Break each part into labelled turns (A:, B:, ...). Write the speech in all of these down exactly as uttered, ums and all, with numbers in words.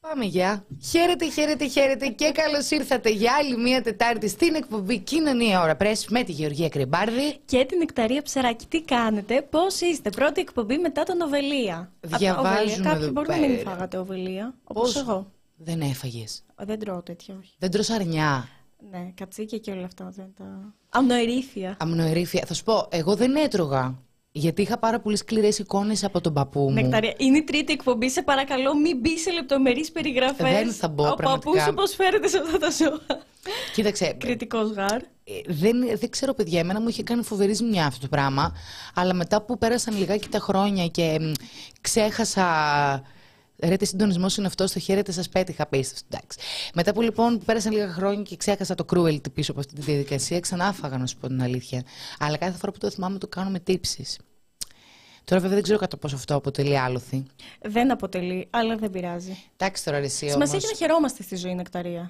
A: Πάμε για. Χαίρετε, χαίρετε, χαίρετε και καλώς ήρθατε για άλλη μία Τετάρτη στην εκπομπή Κοινωνία Ώρα Πρέσβης με τη Γεωργία Κρυμπάρδη
B: και την Νεκταρία Ψαράκη. Τι κάνετε, πώς είστε? Πρώτη εκπομπή μετά τον Οβελία.
A: Διαβάζουμε.
B: Κάποιοι μπορεί να μην φάγατε Οβελία, όπως εγώ.
A: Δεν έφαγες?
B: Δεν τρώω τέτοια, όχι.
A: Δεν τρως αρνιά?
B: Ναι, κατσίκια και όλα αυτά. Δεν τα... Αμνοερήφια.
A: Αμνοερήφια. Θα σου πω, εγώ δεν έτρωγα. Γιατί είχα πάρα πολύ σκληρές εικόνες από τον παππού μου.
B: Νεκταρία, είναι η τρίτη εκπομπή. Σε παρακαλώ, μην μπει σε λεπτομερείς περιγραφές.
A: Δεν θα μπω,
B: ο
A: πραγματικά.
B: παππούς σου πώς φέρεται σε αυτά τα ζώα.
A: Κοίταξε.
B: Κριτικός γάρ.
A: Δεν, δεν ξέρω, παιδιά, εμένα μου είχε κάνει φοβερή ζημιά αυτό το πράγμα. Αλλά μετά που πέρασαν λιγάκι τα χρόνια και μ, ξέχασα. Ρε, τι συντονισμό είναι αυτό, στο χαίρετε σας πέτυχα, πίστευτο. Εντάξει. Μετά που λοιπόν που πέρασαν λίγα χρόνια και ξέχασα το cruelty πίσω από αυτή τη διαδικασία, ξανά φάγα, να σου πω την αλήθεια. Αλλά κάθε φορά που το θυμάμαι το κάνω με τύψεις. Τώρα βέβαια δεν ξέρω κατά πόσο αυτό αποτελεί άλοθη.
B: Δεν αποτελεί, αλλά δεν πειράζει.
A: Εντάξει τώρα, ρε, εσύ όμως.
B: Σημασία έχει να χαιρόμαστε στη ζωή, Νεκταρία.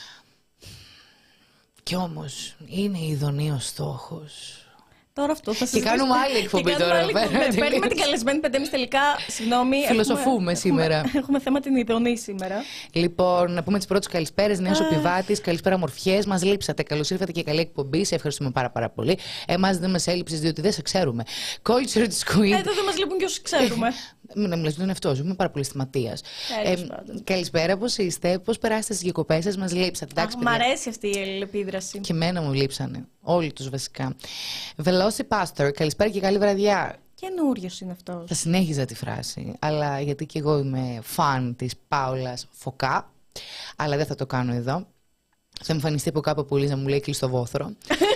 A: Κι όμως είναι ειδονή ο στόχος.
B: Τώρα αυτό θα
A: Και κάνουμε άλλη εκπομπή τώρα.
B: Άλλη εκπομπή. Παίρνουμε την καλεσμένη πεντέμιση τελικά. Συγγνώμη.
A: Φιλοσοφούμε
B: έχουμε,
A: σήμερα.
B: Έχουμε, έχουμε θέμα την ειδονή σήμερα.
A: Λοιπόν, να πούμε τις πρώτες καλησπέρες. Νέος ο Πιβάτης, καλησπέρα μορφιές. Μας λείψατε. Καλώς ήρθατε και καλή εκπομπή. Σε ευχαριστούμε πάρα, πάρα πολύ. Εμάς δεν μας έλειψες διότι δεν σε ξέρουμε. Culture της Queen.
B: Εδώ δεν μας λείπουν και όσοι ξέρουμε.
A: Μην να μιλάς τον εαυτό σου, είμαι πάρα πολύ αισθηματίας. Ε, καλησπέρα, πώς είστε, πώς περάσετε στις διακοπές σας, μας λείψατε. Εντάξει,
B: μ' αρέσει αυτή η αλληλεπίδραση.
A: Και εμένα μου λείψανε. Όλοι τους βασικά. Velocity Pastor, καλησπέρα και καλή βραδιά.
B: Καινούριος είναι αυτός.
A: Θα συνέχιζα τη φράση, αλλά γιατί και εγώ είμαι φαν της Πάολας Φωκά, αλλά δεν θα το κάνω εδώ. Θα εμφανιστεί από κάπου πολύ να μου λέει κλειστό βόθρο.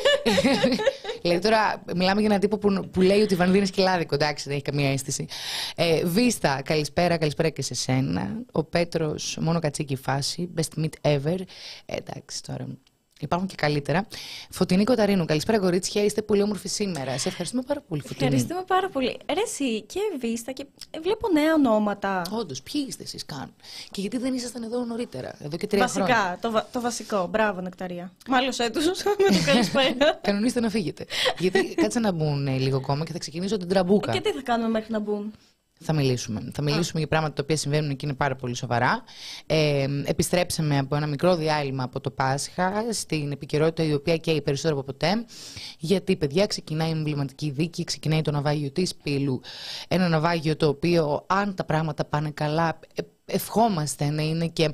A: Δηλαδή τώρα μιλάμε για έναν τύπο που, που λέει ότι η Βανδίνη είναι σκυλάδικο, εντάξει, δεν έχει καμία αίσθηση. Ε, Βίστα, καλησπέρα, καλησπέρα και σε σένα. Ο Πέτρος, μόνο κατσίκι φάση, best meet ever. Ε, εντάξει τώρα. Υπάρχουν και καλύτερα. Φωτεινή Κοταρίνου, καλησπέρα κορίτσια, είστε πολύ όμορφοι σήμερα. Σε ευχαριστούμε πάρα πολύ, Φωτεινή.
B: Ευχαριστούμε πάρα πολύ. Ρε εσύ και Βίστα και βλέπω νέα ονόματα.
A: Όντως, ποιοι είστε εσείς καν? Και γιατί δεν ήσασταν εδώ νωρίτερα, εδώ και τρία
B: Βασικά,
A: χρόνια.
B: το, βα, το βασικό. Μπράβο, Νεκταρία. Μάλλον έτους με το καλησπέρα.
A: Κανονίστε να φύγετε. Γιατί κάτσε να μπουν ε, λίγο ακόμα και θα ξεκινήσω την τραμπούκα.
B: Και τι θα κάνουμε μέχρι να μπουν?
A: Θα μιλήσουμε. Θα μιλήσουμε Α. για πράγματα τα οποία συμβαίνουν και είναι πάρα πολύ σοβαρά. Ε, επιστρέψαμε από ένα μικρό διάλειμμα από το Πάσχα στην επικαιρότητα η οποία καίει περισσότερο από ποτέ. Γιατί, παιδιά, ξεκινάει η εμβληματική δίκη, ξεκινάει το ναυάγιο της Πύλου. Ένα ναυάγιο το οποίο, αν τα πράγματα πάνε καλά, ευχόμαστε να είναι και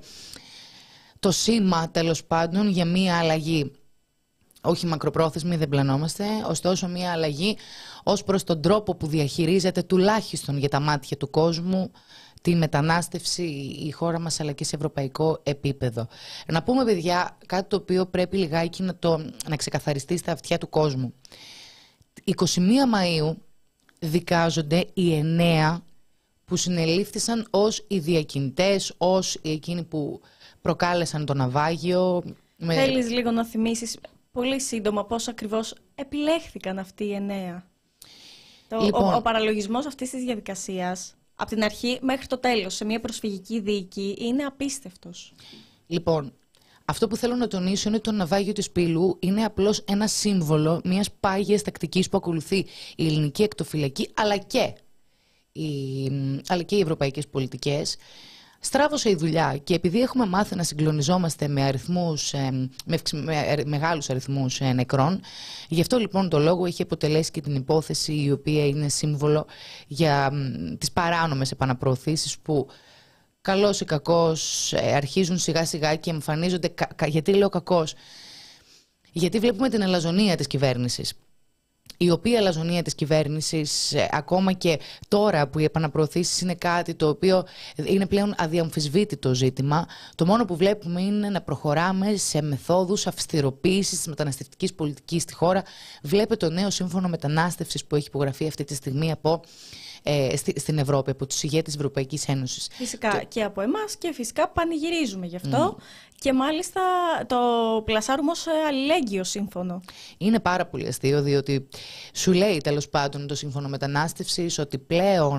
A: το σήμα, τέλος πάντων, για μία αλλαγή. Όχι μακροπρόθεσμη, δεν πλανόμαστε, ωστόσο μια αλλαγή ως προς τον τρόπο που διαχειρίζεται τουλάχιστον για τα μάτια του κόσμου τη μετανάστευση η χώρα μας αλλά και σε ευρωπαϊκό επίπεδο. Να πούμε, παιδιά, κάτι το οποίο πρέπει λιγάκι να, το, να ξεκαθαριστεί στα αυτιά του κόσμου. εικοστή πρώτη Μαΐου δικάζονται οι εννέα που συνελήφθησαν ως οι διακινητές, ως εκείνοι που προκάλεσαν το ναυάγιο.
B: Θέλεις λίγο να θυμίσεις πολύ σύντομα πώς ακριβώς επιλέχθηκαν αυτοί οι εννέα? Το, λοιπόν, ο, ο παραλογισμός αυτής της διαδικασίας, από την αρχή μέχρι το τέλος, σε μια προσφυγική δίκη, είναι απίστευτος.
A: Λοιπόν, αυτό που θέλω να τονίσω είναι ότι το ναυάγιο της Πύλου είναι απλώς ένα σύμβολο μιας πάγιας τακτικής που ακολουθεί η ελληνική ακτοφυλακή, αλλά και οι, αλλά και οι ευρωπαϊκές πολιτικές. Στράβωσε η δουλειά και επειδή έχουμε μάθει να συγκλονιζόμαστε με, αριθμούς, με, με μεγάλους αριθμούς νεκρών, γι' αυτό λοιπόν το λόγο έχει αποτελέσει και την υπόθεση η οποία είναι σύμβολο για τις παράνομες επαναπροωθήσεις που καλώς ή κακώς αρχίζουν σιγά σιγά και εμφανίζονται. Γιατί λέω κακώς? Γιατί βλέπουμε την αλαζονία της κυβέρνησης. Η οποία αλαζονία της κυβέρνησης, ε, ακόμα και τώρα που οι επαναπροωθήσεις είναι κάτι το οποίο είναι πλέον αδιαμφισβήτητο ζήτημα, το μόνο που βλέπουμε είναι να προχωράμε σε μεθόδους αυστηροποίησης της μεταναστευτικής πολιτικής στη χώρα. Βλέπετε το νέο σύμφωνο μετανάστευσης που έχει υπογραφεί αυτή τη στιγμή από, ε, στη, στην Ευρώπη, από τους ηγέτες της Ευρωπαϊκής Ένωσης.
B: Φυσικά
A: το...
B: και από εμάς και φυσικά πανηγυρίζουμε γι' αυτό. Mm. Και μάλιστα το πλασάρουμε ως αλληλέγγυο σύμφωνο. Είναι
A: πάρα πολύ αστείο, διότι σου λέει τέλος πάντων το σύμφωνο μετανάστευσης ότι πλέον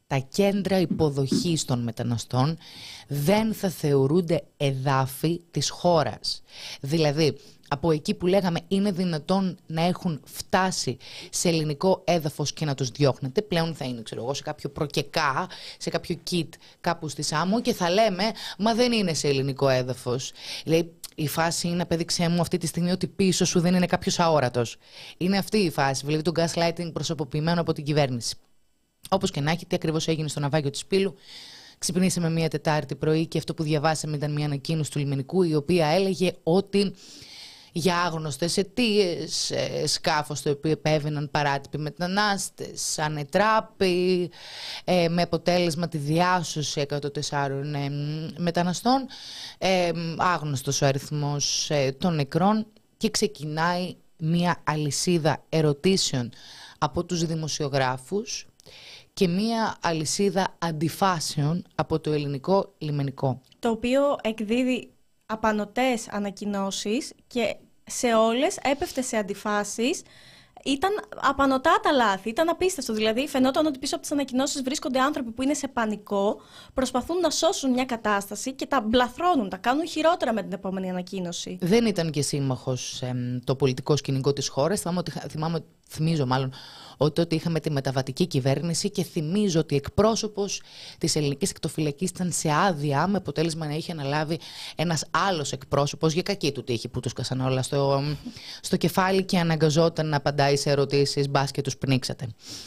A: τα κέντρα υποδοχής των μεταναστών δεν θα θεωρούνται εδάφη της χώρας. Δηλαδή, από εκεί που λέγαμε είναι δυνατόν να έχουν φτάσει σε ελληνικό έδαφος και να τους διώχνετε, πλέον θα είναι, ξέρω εγώ, σε κάποιο προκεκά, σε κάποιο κιτ κάπου στη Σάμο και θα λέμε, μα δεν είναι σε ελληνικό έδαφος. Λέει, η φάση είναι, απέδειξέ μου αυτή τη στιγμή ότι πίσω σου δεν είναι κάποιος αόρατος. Είναι αυτή η φάση, δηλαδή το gaslighting προσωποποιημένο από την κυβέρνηση. Όπως και να έχει, τι ακριβώς έγινε στο ναυάγιο της Πύλου. Ξυπνήσαμε μία Τετάρτη πρωί και αυτό που διαβάσαμε ήταν μία ανακοίνωση του λιμενικού, η οποία έλεγε ότι για άγνωστες αιτίες σκάφος το οποίο επέβαιναν παράτυποι μετανάστες ανετράπη, ε, με αποτέλεσμα τη διάσωση εκατόν τεσσάρων ε, μεταναστών, ε, άγνωστος ο αριθμός ε, των νεκρών, και ξεκινάει μία αλυσίδα ερωτήσεων από τους δημοσιογράφους και μία αλυσίδα αντιφάσεων από το ελληνικό λιμενικό.
B: Το οποίο εκδίδει απανωτές ανακοινώσεις και σε όλες έπεφτε σε αντιφάσεις. Ήταν απανωτά τα λάθη, ήταν απίστευτο. Δηλαδή, φαινόταν ότι πίσω από τις ανακοινώσεις βρίσκονται άνθρωποι που είναι σε πανικό, προσπαθούν να σώσουν μια κατάσταση και τα μπλαθρώνουν, τα κάνουν χειρότερα με την επόμενη ανακοίνωση.
A: Δεν ήταν και σύμμαχος ε, το πολιτικό σκηνικό της χώρας. Θυμάμαι, θυμάμαι, θυμίζω μάλλον ότι τότε είχαμε τη μεταβατική κυβέρνηση και θυμίζω ότι εκπρόσωπος της ελληνικής εκτοφυλακής ήταν σε άδεια, με αποτέλεσμα να είχε αναλάβει ένας άλλος εκπρόσωπος, για κακή του τύχη που τους κασαν όλα στο, στο κεφάλι και αναγκαζόταν να απαντάει σε ερωτήσεις, μπας και τους πνίξατε.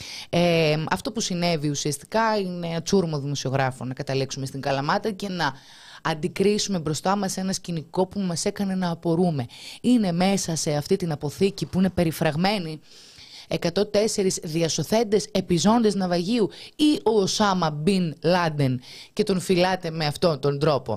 A: Ε, αυτό που συνέβη ουσιαστικά είναι τσούρμο δημοσιογράφων να καταλήξουμε στην Καλαμάτα και να αντικρίσουμε μπροστά μας ένα σκηνικό που μας έκανε να απορούμε. Είναι μέσα σε αυτή την αποθήκη που είναι περιφραγμένη εκατόν τέσσερις διασωθέντες επιζώντες ναυαγίου ή ο Οσάμα Μπιν Λάντεν και τον φυλάτε με αυτόν τον τρόπο.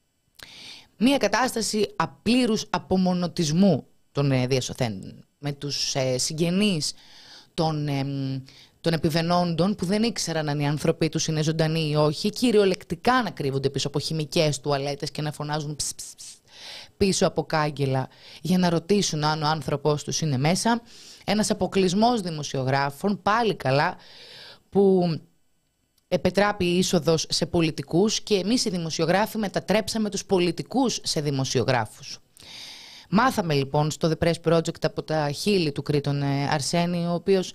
A: Μία κατάσταση απλήρους απομονωτισμού των ε, διασωθέντων, με τους ε, συγγενείς των, ε, των επιβενόντων που δεν ήξεραν αν οι άνθρωποι τους είναι ζωντανοί ή όχι, κυριολεκτικά να κρύβονται πίσω από χημικές τουαλέτες και να φωνάζουν ψ, ψ, ψ, πίσω από κάγκελα για να ρωτήσουν αν ο άνθρωπός τους είναι μέσα. Ένας αποκλεισμός δημοσιογράφων, πάλι καλά, που επετράπει η είσοδος σε πολιτικούς και εμείς οι δημοσιογράφοι μετατρέψαμε τους πολιτικούς σε δημοσιογράφους. Μάθαμε λοιπόν στο The Press Project από τα χείλη του Κρήτον Αρσένη, ο οποίος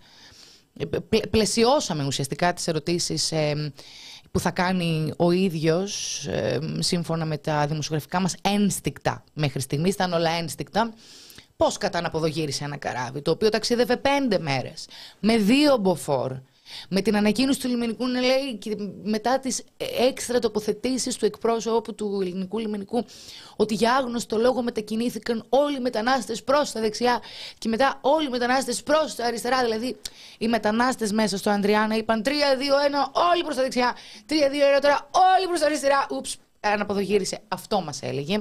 A: πλαισιώσαμε ουσιαστικά τις ερωτήσεις που θα κάνει ο ίδιος σύμφωνα με τα δημοσιογραφικά μας ένστικτα. Μέχρι στιγμής ήταν όλα ένστικτα. Πώς κατά αναποδογύρισε ένα καράβι, το οποίο ταξίδευε πέντε μέρες, με δύο μποφόρ, με την ανακοίνωση του λιμενικού να λέει και μετά τις έξτρα τοποθετήσεις του εκπρόσωπου του ελληνικού λιμενικού ότι για άγνωστο λόγο μετακινήθηκαν όλοι οι μετανάστες προς τα δεξιά και μετά όλοι οι μετανάστες προς τα αριστερά. Δηλαδή οι μετανάστες μέσα στο Ανδριάνα είπαν τρία, δύο, ένα, όλοι προς τα δεξιά, τρία, δύο, ένα, τώρα όλοι προς τα αριστερά. Ούψ, αναποδογύρισε. Αυτό μας έλεγε.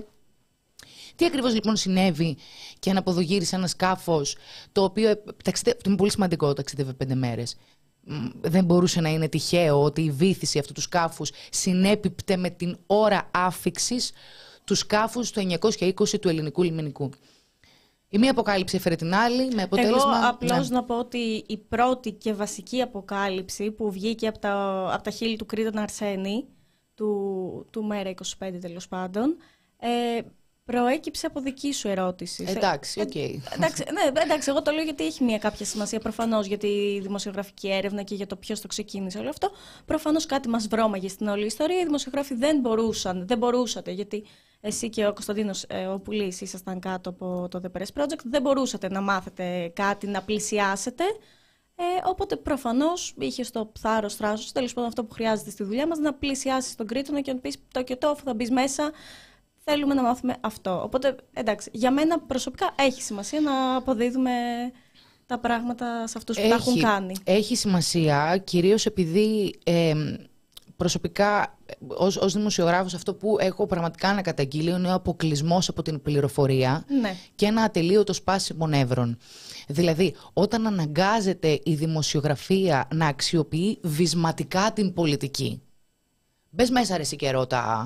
A: Τι ακριβώς λοιπόν συνέβη και αναποδογύρισε ένα σκάφος το οποίο ταξιδεύει, είναι πολύ σημαντικό, ταξιδεύει πέντε μέρες. Δεν μπορούσε να είναι τυχαίο ότι η βύθιση αυτού του σκάφους συνέπιπτε με την ώρα άφιξης του σκάφους του εννιακόσια είκοσι του ελληνικού λιμενικού. Η μία αποκάλυψη έφερε την άλλη με αποτέλεσμα...
B: Εγώ απλώς
A: ναι.
B: να πω ότι η πρώτη και βασική αποκάλυψη που βγήκε από τα, από τα χείλη του Κρήτον Αρσένη, του, του Μέρα είκοσι πέντε τέλος πάντων, ε, προέκυψε από δική σου ερώτηση.
A: Εντάξει, οκ.
B: Okay. Ε, εντάξει, ναι, εντάξει, εγώ το λέω γιατί έχει μια κάποια σημασία προφανώς για τη δημοσιογραφική έρευνα και για το ποιος το ξεκίνησε όλο αυτό. Προφανώς κάτι μας βρώμαγε στην όλη ιστορία. Οι δημοσιογράφοι δεν μπορούσαν, δεν μπορούσατε, γιατί εσύ και ο Κωνσταντίνος ε, ο Πουλής ήσασταν κάτω από το The Press Project, δεν μπορούσατε να μάθετε κάτι, να πλησιάσετε. Ε, οπότε προφανώς είχε το θάρρος, θράσος, τέλος πάντων αυτό που χρειάζεται στη δουλειά μας, να πλησιάσεις τον Κρήτονα και να πεις το και το, αφού θα μπει μέσα. Θέλουμε να μάθουμε αυτό. Οπότε, εντάξει, για μένα προσωπικά έχει σημασία να αποδίδουμε τα πράγματα σε αυτούς που έχει, τα έχουν κάνει.
A: Έχει σημασία, κυρίως επειδή ε, προσωπικά ως, ως δημοσιογράφος αυτό που έχω πραγματικά να καταγγείλω είναι ο αποκλεισμός από την πληροφορία, ναι, και ένα ατελείωτο σπάσιμο νεύρων. Δηλαδή, όταν αναγκάζεται η δημοσιογραφία να αξιοποιεί βυσματικά την πολιτική. Μπες μέσα ρε εσύ και ρώτα...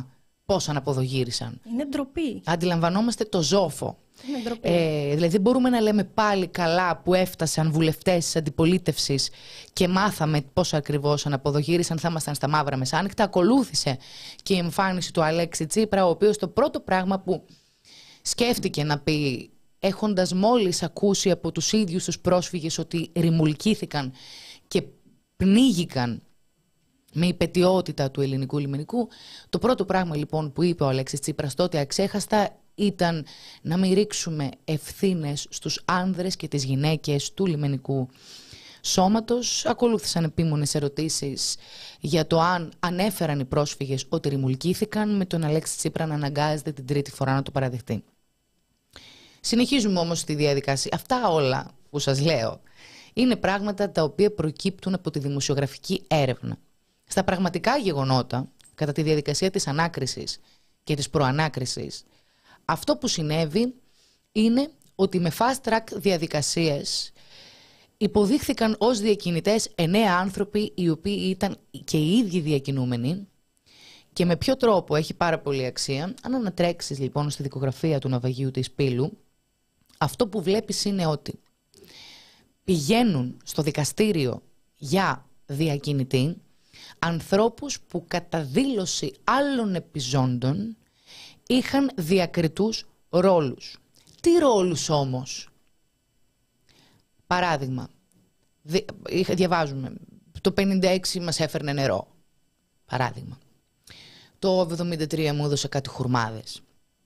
A: πώς αναποδογύρισαν.
B: Είναι ντροπή.
A: Αντιλαμβανόμαστε το ζόφο.
B: Είναι ντροπή.
A: Ε, δηλαδή δεν μπορούμε να λέμε πάλι καλά που έφτασαν βουλευτές της αντιπολίτευσης και μάθαμε πώς ακριβώς αναποδογύρισαν, θα ήμασταν στα μαύρα μεσάνυχτα. Ακολούθησε και η εμφάνιση του Αλέξη Τσίπρα, ο οποίος το πρώτο πράγμα που σκέφτηκε να πει, έχοντας μόλις ακούσει από τους ίδιους τους πρόσφυγες ότι ρημουλκήθηκαν και πνίγηκαν με υπαιτιότητα του ελληνικού λιμενικού, το πρώτο πράγμα λοιπόν που είπε ο Αλέξης Τσίπρας τότε αξέχαστα ήταν να μην ρίξουμε ευθύνες στους άνδρες και τις γυναίκες του λιμενικού σώματος. Ακολούθησαν επίμονες ερωτήσεις για το αν ανέφεραν οι πρόσφυγες ότι ρημουλκήθηκαν, με τον Αλέξη Τσίπρα να αναγκάζεται την τρίτη φορά να το παραδεχτεί. Συνεχίζουμε όμως τη διαδικασία. Αυτά όλα που σας λέω είναι πράγματα τα οποία προκύπτουν από τη δημοσιογραφική έρευνα. Στα πραγματικά γεγονότα, κατά τη διαδικασία της ανάκρισης και της προανάκρισης, αυτό που συνέβη είναι ότι με fast track διαδικασίες υποδείχθηκαν ως διακινητές εννέα άνθρωποι, οι οποίοι ήταν και οι ίδιοι διακινούμενοι. Και με ποιο τρόπο έχει πάρα πολύ αξία. Αν ανατρέξεις λοιπόν στη δικογραφία του ναυαγίου της Πύλου, αυτό που βλέπεις είναι ότι πηγαίνουν στο δικαστήριο για διακινητή ανθρώπους που κατά δήλωση άλλων επιζώντων είχαν διακριτούς ρόλους. Τι ρόλους όμως? Παράδειγμα, δι, διαβάζουμε, το πενήντα έξι μας έφερνε νερό. Παράδειγμα. Το εβδομήντα τρία μου έδωσε κάτι χουρμάδες.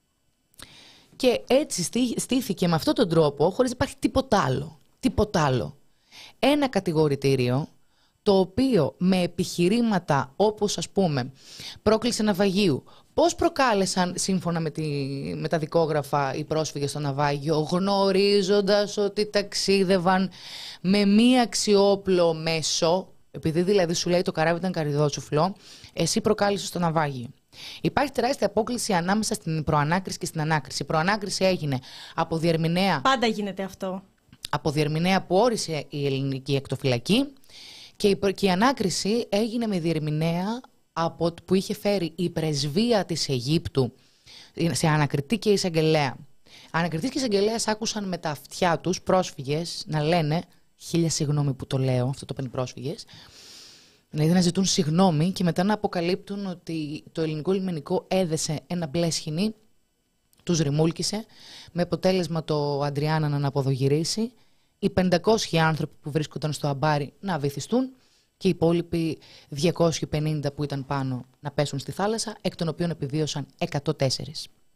A: Και έτσι στήθηκε με αυτόν τον τρόπο, χωρίς να υπάρχει τίποτα άλλο. Τίποτα άλλο. Ένα κατηγορητήριο, το οποίο με επιχειρήματα όπως, ας πούμε, πρόκληση ναυαγίου. Πώς προκάλεσαν, σύμφωνα με, τη, με τα δικόγραφα, οι πρόσφυγες στο ναυάγιο, γνωρίζοντας ότι ταξίδευαν με μη αξιόπλο μέσο, επειδή δηλαδή σου λέει το καράβι ήταν καρυδότσουφλο, εσύ προκάλεσες το ναυάγιο. Υπάρχει τεράστια απόκληση ανάμεσα στην προανάκριση και στην ανάκριση. Η προανάκριση έγινε από διερμηνέα.
B: Πάντα γίνεται αυτό.
A: Από διερμηνέα που όρισε η ελληνική ακτοφυλακή, και η, και η ανάκριση έγινε με διερμηνέα από, που είχε φέρει η πρεσβεία της Αιγύπτου σε ανακριτή και εισαγγελέα. Ανακριτής και εισαγγελέας άκουσαν με τα αυτιά τους πρόσφυγες να λένε, χίλια συγγνώμη που το λέω, αυτό το είπαν οι πρόσφυγες, δηλαδή να ζητούν συγγνώμη και μετά να αποκαλύπτουν ότι το ελληνικό λιμενικό έδεσε ένα μπλε σχοινί, τους ρημούλκησε, με αποτέλεσμα το Αντριάνα να αναποδογυρίσει, οι πεντακόσιοι άνθρωποι που βρίσκονταν στο αμπάρι να βυθιστούν και οι υπόλοιποι διακόσιοι πενήντα που ήταν πάνω να πέσουν στη θάλασσα, εκ των οποίων επιβίωσαν εκατόν τέσσερα.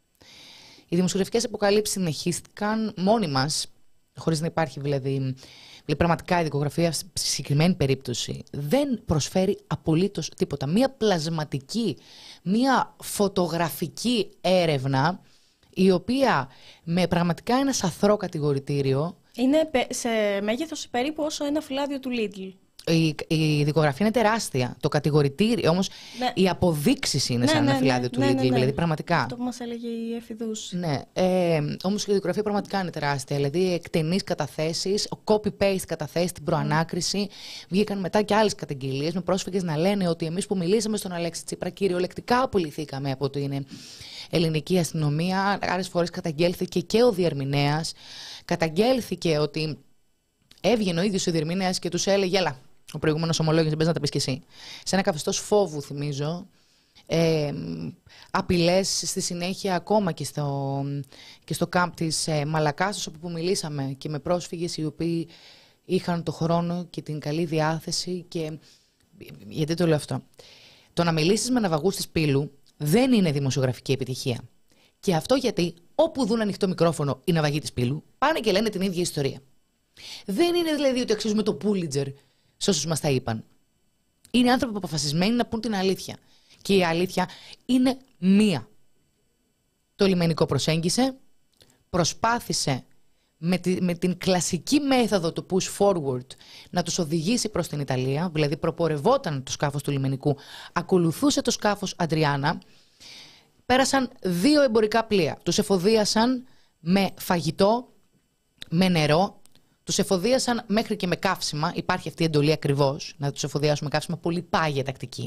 A: Οι δημοσιογραφικές αποκαλύψεις συνεχίστηκαν μόνοι μας, χωρίς να υπάρχει δηλαδή, δηλαδή πραγματικά η δικογραφία στη συγκεκριμένη περίπτωση δεν προσφέρει απολύτως τίποτα. Μία πλασματική, μία φωτογραφική έρευνα, η οποία με πραγματικά ένα σαθρό κατηγορητήριο.
B: Είναι σε μέγεθος περίπου όσο ένα φυλάδιο του Lidl.
A: Η, η δικογραφία είναι τεράστια. Το κατηγορητήριο όμως, ναι. Οι αποδείξεις είναι ναι, σαν ναι, ένα φυλάδιο ναι, του ναι, Lidl. Ναι, ναι, ναι. Δηλαδή πραγματικά.
B: Αυτό που μας έλεγε η Εφηδούς.
A: Ναι. Ε, όμως η δικογραφία πραγματικά είναι τεράστια. Δηλαδή εκτενείς καταθέσεις, copy-paste καταθέσεις, την προανάκριση. Mm. Βγήκαν μετά και άλλες καταγγελίες με πρόσφυγες να λένε ότι εμείς που μιλήσαμε στον Αλέξη Τσίπρα κυριολεκτικά απολυθήκαμε από την ελληνική αστυνομία. Άλλες φορές καταγγέλθηκε και ο διερμηνέας. Καταγγέλθηκε ότι έβγαινε ο ίδιος ο διερμηνέας και τους έλεγε, έλα, ο προηγούμενος ομολόγησε, μπες να τα πεις κι εσύ. Σε ένα καθεστώς φόβου, θυμίζω, ε, απειλές στη συνέχεια ακόμα και στο, και στο κάμπ της ε, Μαλακάσος, όπου που μιλήσαμε και με πρόσφυγες οι οποίοι είχαν το χρόνο και την καλή διάθεση. Και γιατί το λέω αυτό? Το να μιλήσεις με ναυαγούς της Πύλου δεν είναι δημοσιογραφική επιτυχία. Και αυτό γιατί όπου δουν ανοιχτό μικρόφωνο οι ναυαγοί της Πύλου πάνε και λένε την ίδια ιστορία. Δεν είναι δηλαδή ότι αξίζουμε το Πούλιτζερ σε όσους μας τα είπαν. Είναι άνθρωποι αποφασισμένοι να πούν την αλήθεια. Και η αλήθεια είναι μία. Το λιμενικό προσέγγισε, προσπάθησε με, τη, με την κλασική μέθοδο του push forward να τους οδηγήσει προς την Ιταλία, δηλαδή προπορευόταν το σκάφος του λιμενικού, ακολουθούσε το σκάφος Αντριάνα. Πέρασαν δύο εμπορικά πλοία. Τους εφοδίασαν με φαγητό, με νερό. Τους εφοδίασαν μέχρι και με καύσιμα. Υπάρχει αυτή η εντολή ακριβώς, να τους εφοδιάσουν με καύσιμα. Πολύ πάγια τακτική.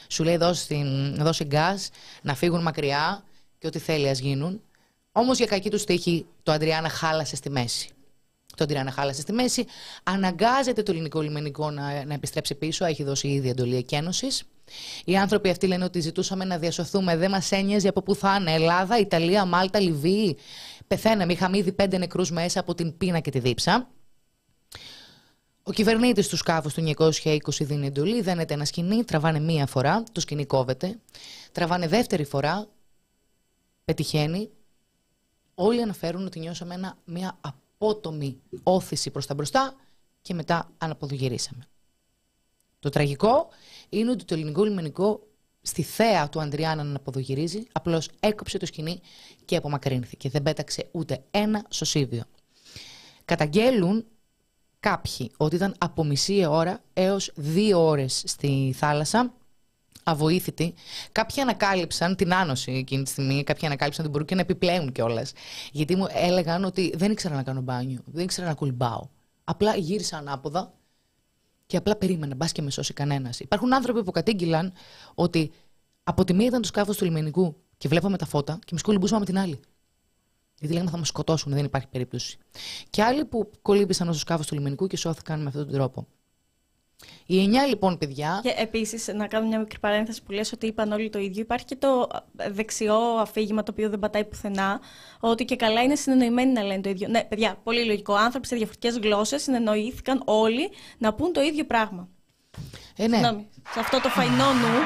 A: Σου λέει δώσει γκάζ, να φύγουν μακριά και ό,τι θέλει ας γίνουν. Όμως για κακή του τύχη το Αντριάννα χάλασε στη μέση. Το Αντριάννα χάλασε στη μέση. Αναγκάζεται το ελληνικό λιμενικό να, να επιστρέψει πίσω. Έχει δώσει ήδη εντολή εκένωσης. Οι άνθρωποι αυτοί λένε ότι ζητούσαμε να διασωθούμε. Δεν μας ένοιαζε από πού θα είναι. Ελλάδα, Ιταλία, Μάλτα, Λιβύη. Πεθαίναμε. Είχαμε ήδη πέντε νεκρούς μέσα από την πείνα και τη δίψα. Ο κυβερνήτης του σκάφους του εννιακόσια είκοσι δίνει εντολή. Δένεται ένα σκηνή. Τραβάνε μία φορά. Το σκηνή κόβεται. Τραβάνε δεύτερη φορά. Πετυχαίνει. Όλοι αναφέρουν ότι νιώσαμε ένα, μια απότομη όθηση προς τα μπροστά και μετά αναποδογυρίσαμε. Το τραγικό είναι ότι το ελληνικό λιμενικό στη θέα του Αντριάννα να αναποδογυρίζει, απλώς έκοψε το σκηνή και απομακρύνθηκε. Δεν πέταξε ούτε ένα σωσίβιο. Καταγγέλουν κάποιοι ότι ήταν από μισή ώρα έως δύο ώρες στη θάλασσα, αβοήθητοι. Κάποιοι ανακάλυψαν την άνωση εκείνη τη στιγμή, κάποιοι ανακάλυψαν ότι μπορούν και να επιπλέουν κιόλας. Γιατί μου έλεγαν ότι δεν ήξερα να κάνω μπάνιο, δεν ήξερα να κολυμπάω. Απλά γύρισα ανάποδα και απλά περίμενα, μπας και με σώσει κανένας. Υπάρχουν άνθρωποι που κατήγγυλαν ότι από τη μία ήταν το σκάφος του λιμενικού και βλέπαμε τα φώτα και εμείς κολυμπούσαμε με την άλλη. Γιατί λέγαμε θα μας σκοτώσουν, δεν υπάρχει περίπτωση. Και άλλοι που κολύμπησαν στο σκάφος του λιμενικού και σώθηκαν με αυτόν τον τρόπο. Οι εννιά λοιπόν παιδιά.
B: Και επίσης, να κάνω μια μικρή παρένθεση που λες ότι είπαν όλοι το ίδιο. Υπάρχει και το δεξιό αφήγημα το οποίο δεν πατάει πουθενά. Ότι και καλά είναι συνεννοημένοι να λένε το ίδιο. Ναι, παιδιά, πολύ λογικό. Άνθρωποι σε διαφορετικές γλώσσες συνεννοήθηκαν όλοι να πούν το ίδιο πράγμα.
A: Ε, ναι.
B: Συγγνώμη. Σε αυτό το φαϊνό νου.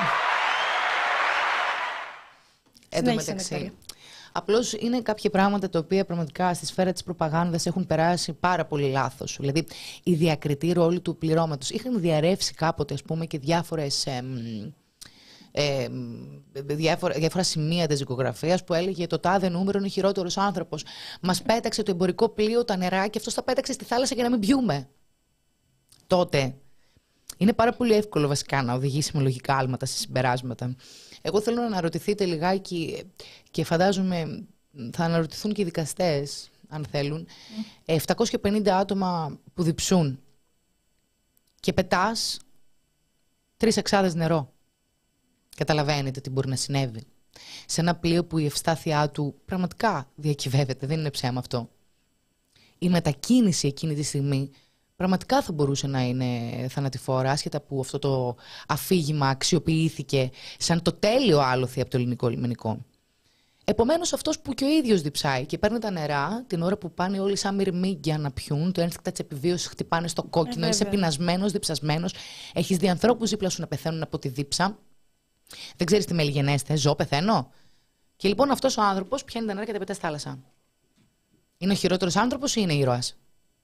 A: Εν τω μεταξύ. Απλώς είναι κάποια πράγματα τα οποία πραγματικά στη σφαίρα της προπαγάνδας έχουν περάσει πάρα πολύ λάθος. Δηλαδή, η διακριτή ρόλη του πληρώματος. Είχαν διαρρεύσει κάποτε, ας πούμε, και διάφορες, ε, ε, διάφορα, διάφορα σημεία της δικογραφίας που έλεγε το τάδε νούμερο είναι χειρότερος άνθρωπος. Μας πέταξε το εμπορικό πλοίο τα νερά και αυτός τα πέταξε στη θάλασσα για να μην πιούμε. Τότε είναι πάρα πολύ εύκολο βασικά να οδηγήσει με λογικά άλματα σε συμπεράσματα. Εγώ θέλω να αναρωτηθείτε λιγάκι και φαντάζομαι θα αναρωτηθούν και οι δικαστές, αν θέλουν, mm. επτακόσια πενήντα άτομα που διψούν και πετάς τρεις εξάδες νερό. Καταλαβαίνετε τι μπορεί να συνέβη. Σε ένα πλοίο που η ευστάθειά του πραγματικά διακυβεύεται, δεν είναι ψέμα αυτό. Η μετακίνηση εκείνη τη στιγμή πραγματικά θα μπορούσε να είναι θανατηφόρα, άσχετα που αυτό το αφήγημα αξιοποιήθηκε σαν το τέλειο άλοθη από το ελληνικό λιμενικό. Επομένως, αυτός που και ο ίδιος διψάει και παίρνει τα νερά, την ώρα που πάνε όλοι σαν μυρμήγκια να πιούν, το ένστικτα της επιβίωσης χτυπάνε στο κόκκινο, ε, είσαι πεινασμένος, διψασμένος, έχεις δει ανθρώπους δίπλα σου να πεθαίνουν από τη δίψα. Δεν ξέρεις τι μελιγενέστε, ζω, πεθαίνω. Και λοιπόν αυτός ο άνθρωπος πιάνει τα νερά και τα πετάει στη θάλασσα. Είναι ο χειρότερος άνθρωπος ή είναι ήρωας?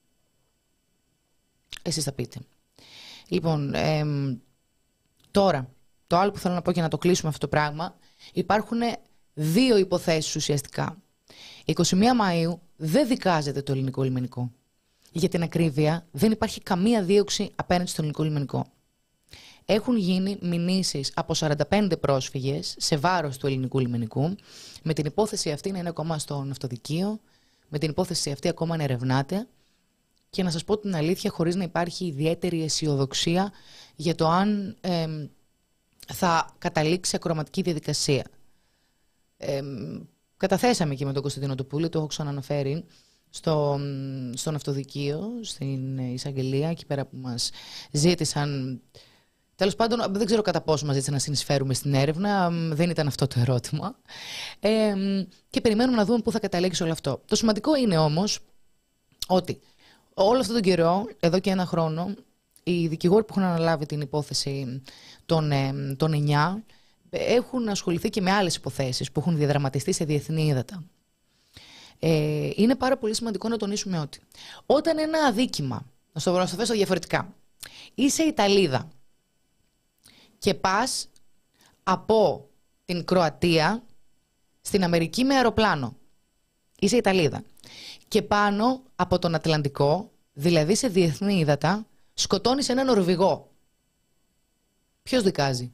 A: Εσείς θα πείτε. Λοιπόν, ε, τώρα, το άλλο που θέλω να πω και να το κλείσουμε αυτό το πράγμα, υπάρχουν δύο υποθέσεις ουσιαστικά. εικοστή πρώτη Μαΐου δεν δικάζεται το ελληνικό λιμενικό. Για την ακρίβεια, δεν υπάρχει καμία δίωξη απέναντι στο ελληνικό λιμενικό. Έχουν γίνει μηνύσεις από σαράντα πέντε πρόσφυγες σε βάρος του ελληνικού λιμενικού, με την υπόθεση αυτή να είναι ακόμα στο ναυτοδικείο, με την υπόθεση αυτή ακόμα να ερευνάται. Και να σας πω την αλήθεια, χωρίς να υπάρχει ιδιαίτερη αισιοδοξία για το αν ε, θα καταλήξει ακροματική διαδικασία. Ε, καταθέσαμε και με τον Κωνσταντίνο Τοπούλη, το έχω ξαναναφέρει, στο, στο ναυτοδικείο, στην εισαγγελία, εκεί πέρα που μας ζήτησαν. Τέλος πάντων, δεν ξέρω κατά πόσο μας ζήτησαν να συνεισφέρουμε στην έρευνα, δεν ήταν αυτό το ερώτημα. Ε, και περιμένουμε να δούμε πού θα καταλήξει όλο αυτό. Το σημαντικό είναι όμως ότι όλο αυτόν τον καιρό, εδώ και ένα χρόνο, οι δικηγόροι που έχουν αναλάβει την υπόθεση των, ε, των εννιά έχουν ασχοληθεί και με άλλες υποθέσεις που έχουν διαδραματιστεί σε διεθνή ύδατα. Ε, είναι πάρα πολύ σημαντικό να τονίσουμε ότι όταν ένα αδίκημα, να στο θέσω διαφορετικά, είσαι Ιταλίδα και πας από την Κροατία στην Αμερική με αεροπλάνο, είσαι Ιταλίδα, και πάνω από τον Ατλαντικό, δηλαδή σε διεθνή ύδατα, σκοτώνεις έναν Νορβηγό. Ποιος δικάζει?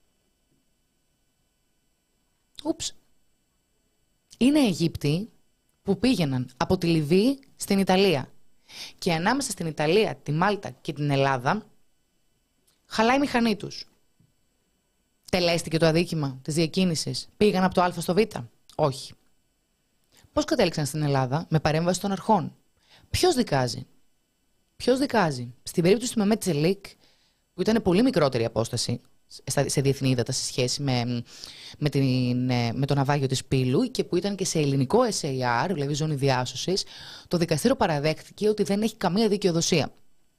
A: Ούψ. Είναι Αιγύπτιοι που πήγαιναν από τη Λιβύη στην Ιταλία. Και ανάμεσα στην Ιταλία, τη Μάλτα και την Ελλάδα, χαλάει η μηχανή τους. τελέστηκε το αδίκημα της διακίνησης? Πήγαν από το Α στο Β? Όχι. Πώς κατέληξαν στην Ελλάδα? Με παρέμβαση των αρχών. Ποιος δικάζει? Ποιος δικάζει? Στην περίπτωση του Μεμέτ Τσελίκ, που ήταν πολύ μικρότερη απόσταση σε διεθνή ύδατα σε σχέση με, με, την, με το ναυάγιο της Πύλου και που ήταν και σε ελληνικό ες έι αρ, δηλαδή ζώνη διάσωσης, το δικαστήριο παραδέχτηκε ότι δεν έχει καμία δικαιοδοσία.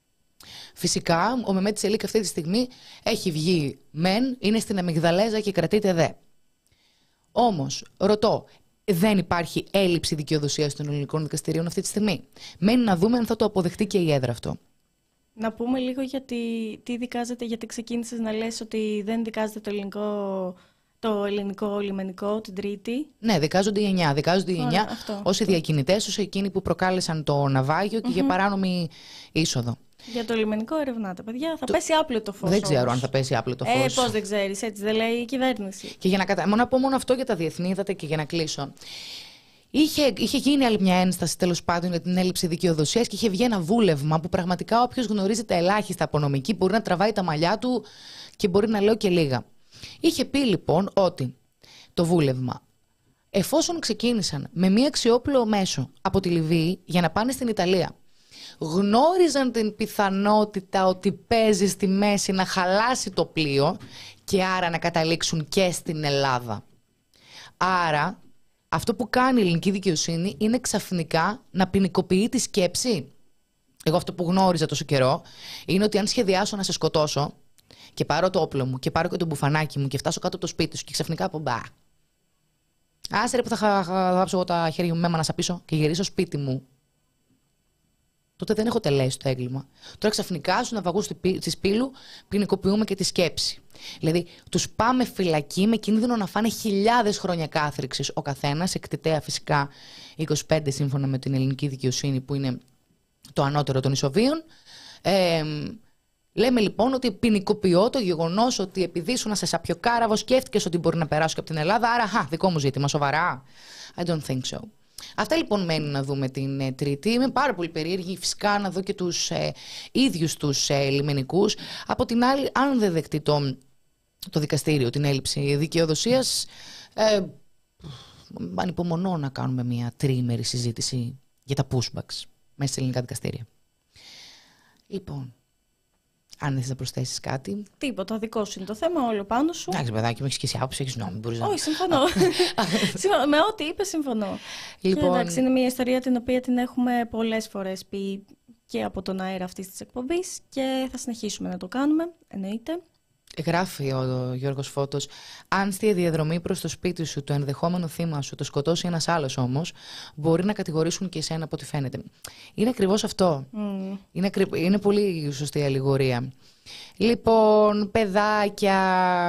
A: Φυσικά, ο Μεμέτ Τσελίκ αυτή τη στιγμή έχει βγει μεν, είναι στην αμυγδαλέζα και κρατείται δε. Όμως, ρωτώ, δεν υπάρχει έλλειψη δικαιοδοσίας των ελληνικών δικαστηρίων αυτή τη στιγμή? Μένει να δούμε αν θα το αποδεχτεί και η έδρα αυτό. Να πούμε λίγο γιατί τι δικάζεται, γιατί ξεκίνησες να λες ότι δεν δικάζεται το ελληνικό, το ελληνικό λιμενικό την Τρίτη. Ναι, δικάζονται οι εννιά. Δικάζονται οι εννιά όσοι διακινητές, όσοι εκείνοι που προκάλεσαν το ναυάγιο και mm-hmm. για παράνομη είσοδο. Για το λιμενικό ερευνάτε, παιδιά. Θα το... πέσει άπλετο φως. Δεν ξέρω όμως. Αν θα πέσει άπλετο φως. Ε, πώς δεν ξέρεις, έτσι δεν λέει η κυβέρνηση. Και για να, κατα... να πω μόνο αυτό για τα διεθνή ύδατα και για να κλείσω. Είχε, είχε γίνει άλλη μια ένσταση τέλος πάντων για την έλλειψη δικαιοδοσίας και είχε βγει ένα βούλευμα που πραγματικά όποιος γνωρίζεται ελάχιστα από νομική μπορεί να τραβάει τα μαλλιά του και μπορεί να λέω και λίγα. Είχε πει λοιπόν ότι το βούλευμα, εφόσον ξεκίνησαν με μία αξιόπλο μέσο από τη Λιβύη για να πάνε στην Ιταλία, γνώριζαν την πιθανότητα ότι παίζει στη μέση να χαλάσει το πλοίο και άρα να καταλήξουν και στην Ελλάδα. Άρα αυτό που κάνει η ελληνική δικαιοσύνη είναι ξαφνικά να ποινικοποιεί τη σκέψη. Εγώ αυτό που γνώριζα τόσο καιρό είναι ότι αν σχεδιάσω να σε σκοτώσω και πάρω το όπλο μου και πάρω και το μπουφανάκι μου και φτάσω κάτω από το σπίτι σου και ξαφνικά από μπα. Άσε ρε που θα βάψω εγώ τα χέρια μου μέμανα πίσω και γυρίσω σπίτι μου. Τότε δεν έχω τελέσει το έγκλημα. Τώρα ξαφνικά στους ναυαγούς της Πύλου ποινικοποιούμε και τη σκέψη. Δηλαδή, τους πάμε φυλακή με κίνδυνο να φάνε χιλιάδες χρόνια κάθριξης ο καθένας, εκτετέα φυσικά είκοσι πέντε σύμφωνα με την ελληνική δικαιοσύνη που είναι το ανώτερο των ισοβίων. Ε, λέμε λοιπόν ότι ποινικοποιώ το γεγονός ότι επειδή ήσουν σε σαπιοκάραβο σκέφτηκες ότι μπορεί να περάσω και από την Ελλάδα, άρα χα, δικό μου ζήτημα, σοβαρά. I don't think so. Αυτά λοιπόν μένει να δούμε την ε, Τρίτη. Είμαι πάρα πολύ περίεργη φυσικά να δω και τους ε, ίδιους τους ε, λιμενικούς. Από την άλλη, αν δεν δεχτεί το, το δικαστήριο την έλλειψη δικαιοδοσίας, ε, ανυπομονώ να κάνουμε μια τριήμερη συζήτηση για τα pushbacks μέσα σε ελληνικά δικαστήρια. Λοιπόν, αν δεν θες να προσθέσεις κάτι. Τίποτα, δικό σου είναι το θέμα, όλο πάνω σου. Εντάξει, παιδάκι, μου έχεις και εσύ άποψη, έχεις νόμο. Μπορείς να... Όχι, συμφωνώ. Με ό,τι είπες, συμφωνώ. Λοιπόν... Εντάξει, είναι μια ιστορία την οποία την έχουμε πολλές φορές πει και από τον αέρα αυτής της εκπομπής και θα συνεχίσουμε να το κάνουμε, εννοείται. Γράφει ο Γιώργος Φώτος, αν στη διαδρομή προς το σπίτι σου το ενδεχόμενο θύμα σου το σκοτώσει ένας άλλος όμως, μπορεί να κατηγορήσουν και εσένα από ό,τι φαίνεται. Είναι ακριβώς αυτό. Mm. Είναι, ακρι... είναι πολύ σωστή αλληγορία. Λοιπόν, παιδάκια,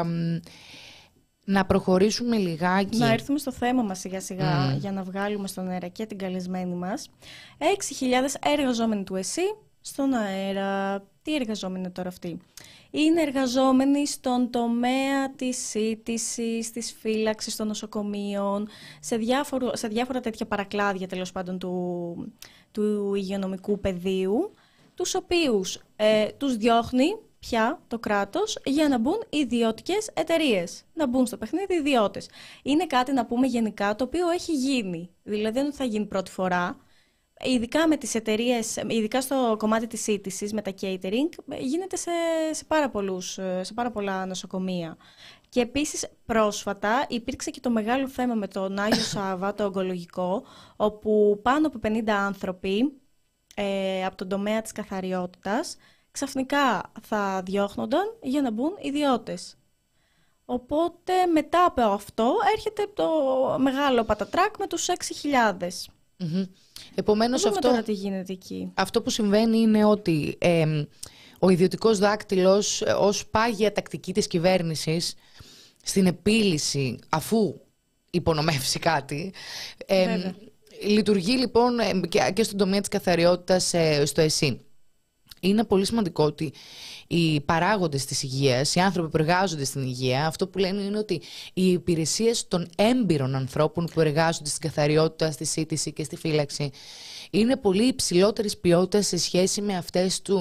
A: να προχωρήσουμε λιγάκι. Να έρθουμε στο θέμα μας σιγά σιγά mm. για να βγάλουμε στον αέρα και την καλεσμένη μας. έξι χιλιάδες εργαζόμενοι του ΕΣΥ στον αέρα. Τι εργαζόμενοι είναι τώρα αυτοί? Είναι εργαζόμενοι στον τομέα της σύντησης, της φύλαξης των νοσοκομείων, σε, διάφορο, σε διάφορα τέτοια παρακλάδια τέλος πάντων του, του υγειονομικού πεδίου, τους οποίους ε, τους διώχνει πια το κράτος για να μπουν ιδιωτικές εταιρείες, να μπουν στο παιχνίδι ιδιώτες. Είναι κάτι, να πούμε γενικά, το οποίο έχει γίνει, δηλαδή δεν θα γίνει πρώτη φορά. Ειδικά με τις εταιρείες, ειδικά στο κομμάτι της σύντησης, με τα catering, γίνεται σε, σε, πάρα πολλούς, σε πάρα πολλά νοσοκομεία. Και επίσης πρόσφατα υπήρξε και το μεγάλο θέμα με τον Άγιο Σάββα, το ογκολογικό, όπου πάνω από πενήντα άνθρωποι ε, από τον τομέα της καθαριότητας ξαφνικά θα διώχνονταν για να μπουν ιδιώτες. Οπότε μετά από αυτό έρχεται το μεγάλο πατατράκ με τους έξι χιλιάδες. Mm-hmm. Επομένως αυτό, τώρα τι γίνεται εκεί. Αυτό που συμβαίνει είναι ότι ε, ο ιδιωτικός δάκτυλος ε, ως πάγια τακτική της κυβέρνησης στην επίλυση, αφού υπονομεύσει κάτι, ε, λειτουργεί λοιπόν ε, και, και στον τομέα της καθαριότητας ε, στο ΕΣΥ. Είναι πολύ σημαντικό ότι οι παράγοντες της υγείας, οι άνθρωποι που εργάζονται στην υγεία, αυτό που λένε είναι ότι οι υπηρεσίες των έμπειρων ανθρώπων που εργάζονται στην καθαριότητα, στη σύντηση και στη φύλαξη είναι πολύ υψηλότερης ποιότητας σε σχέση με αυτές του,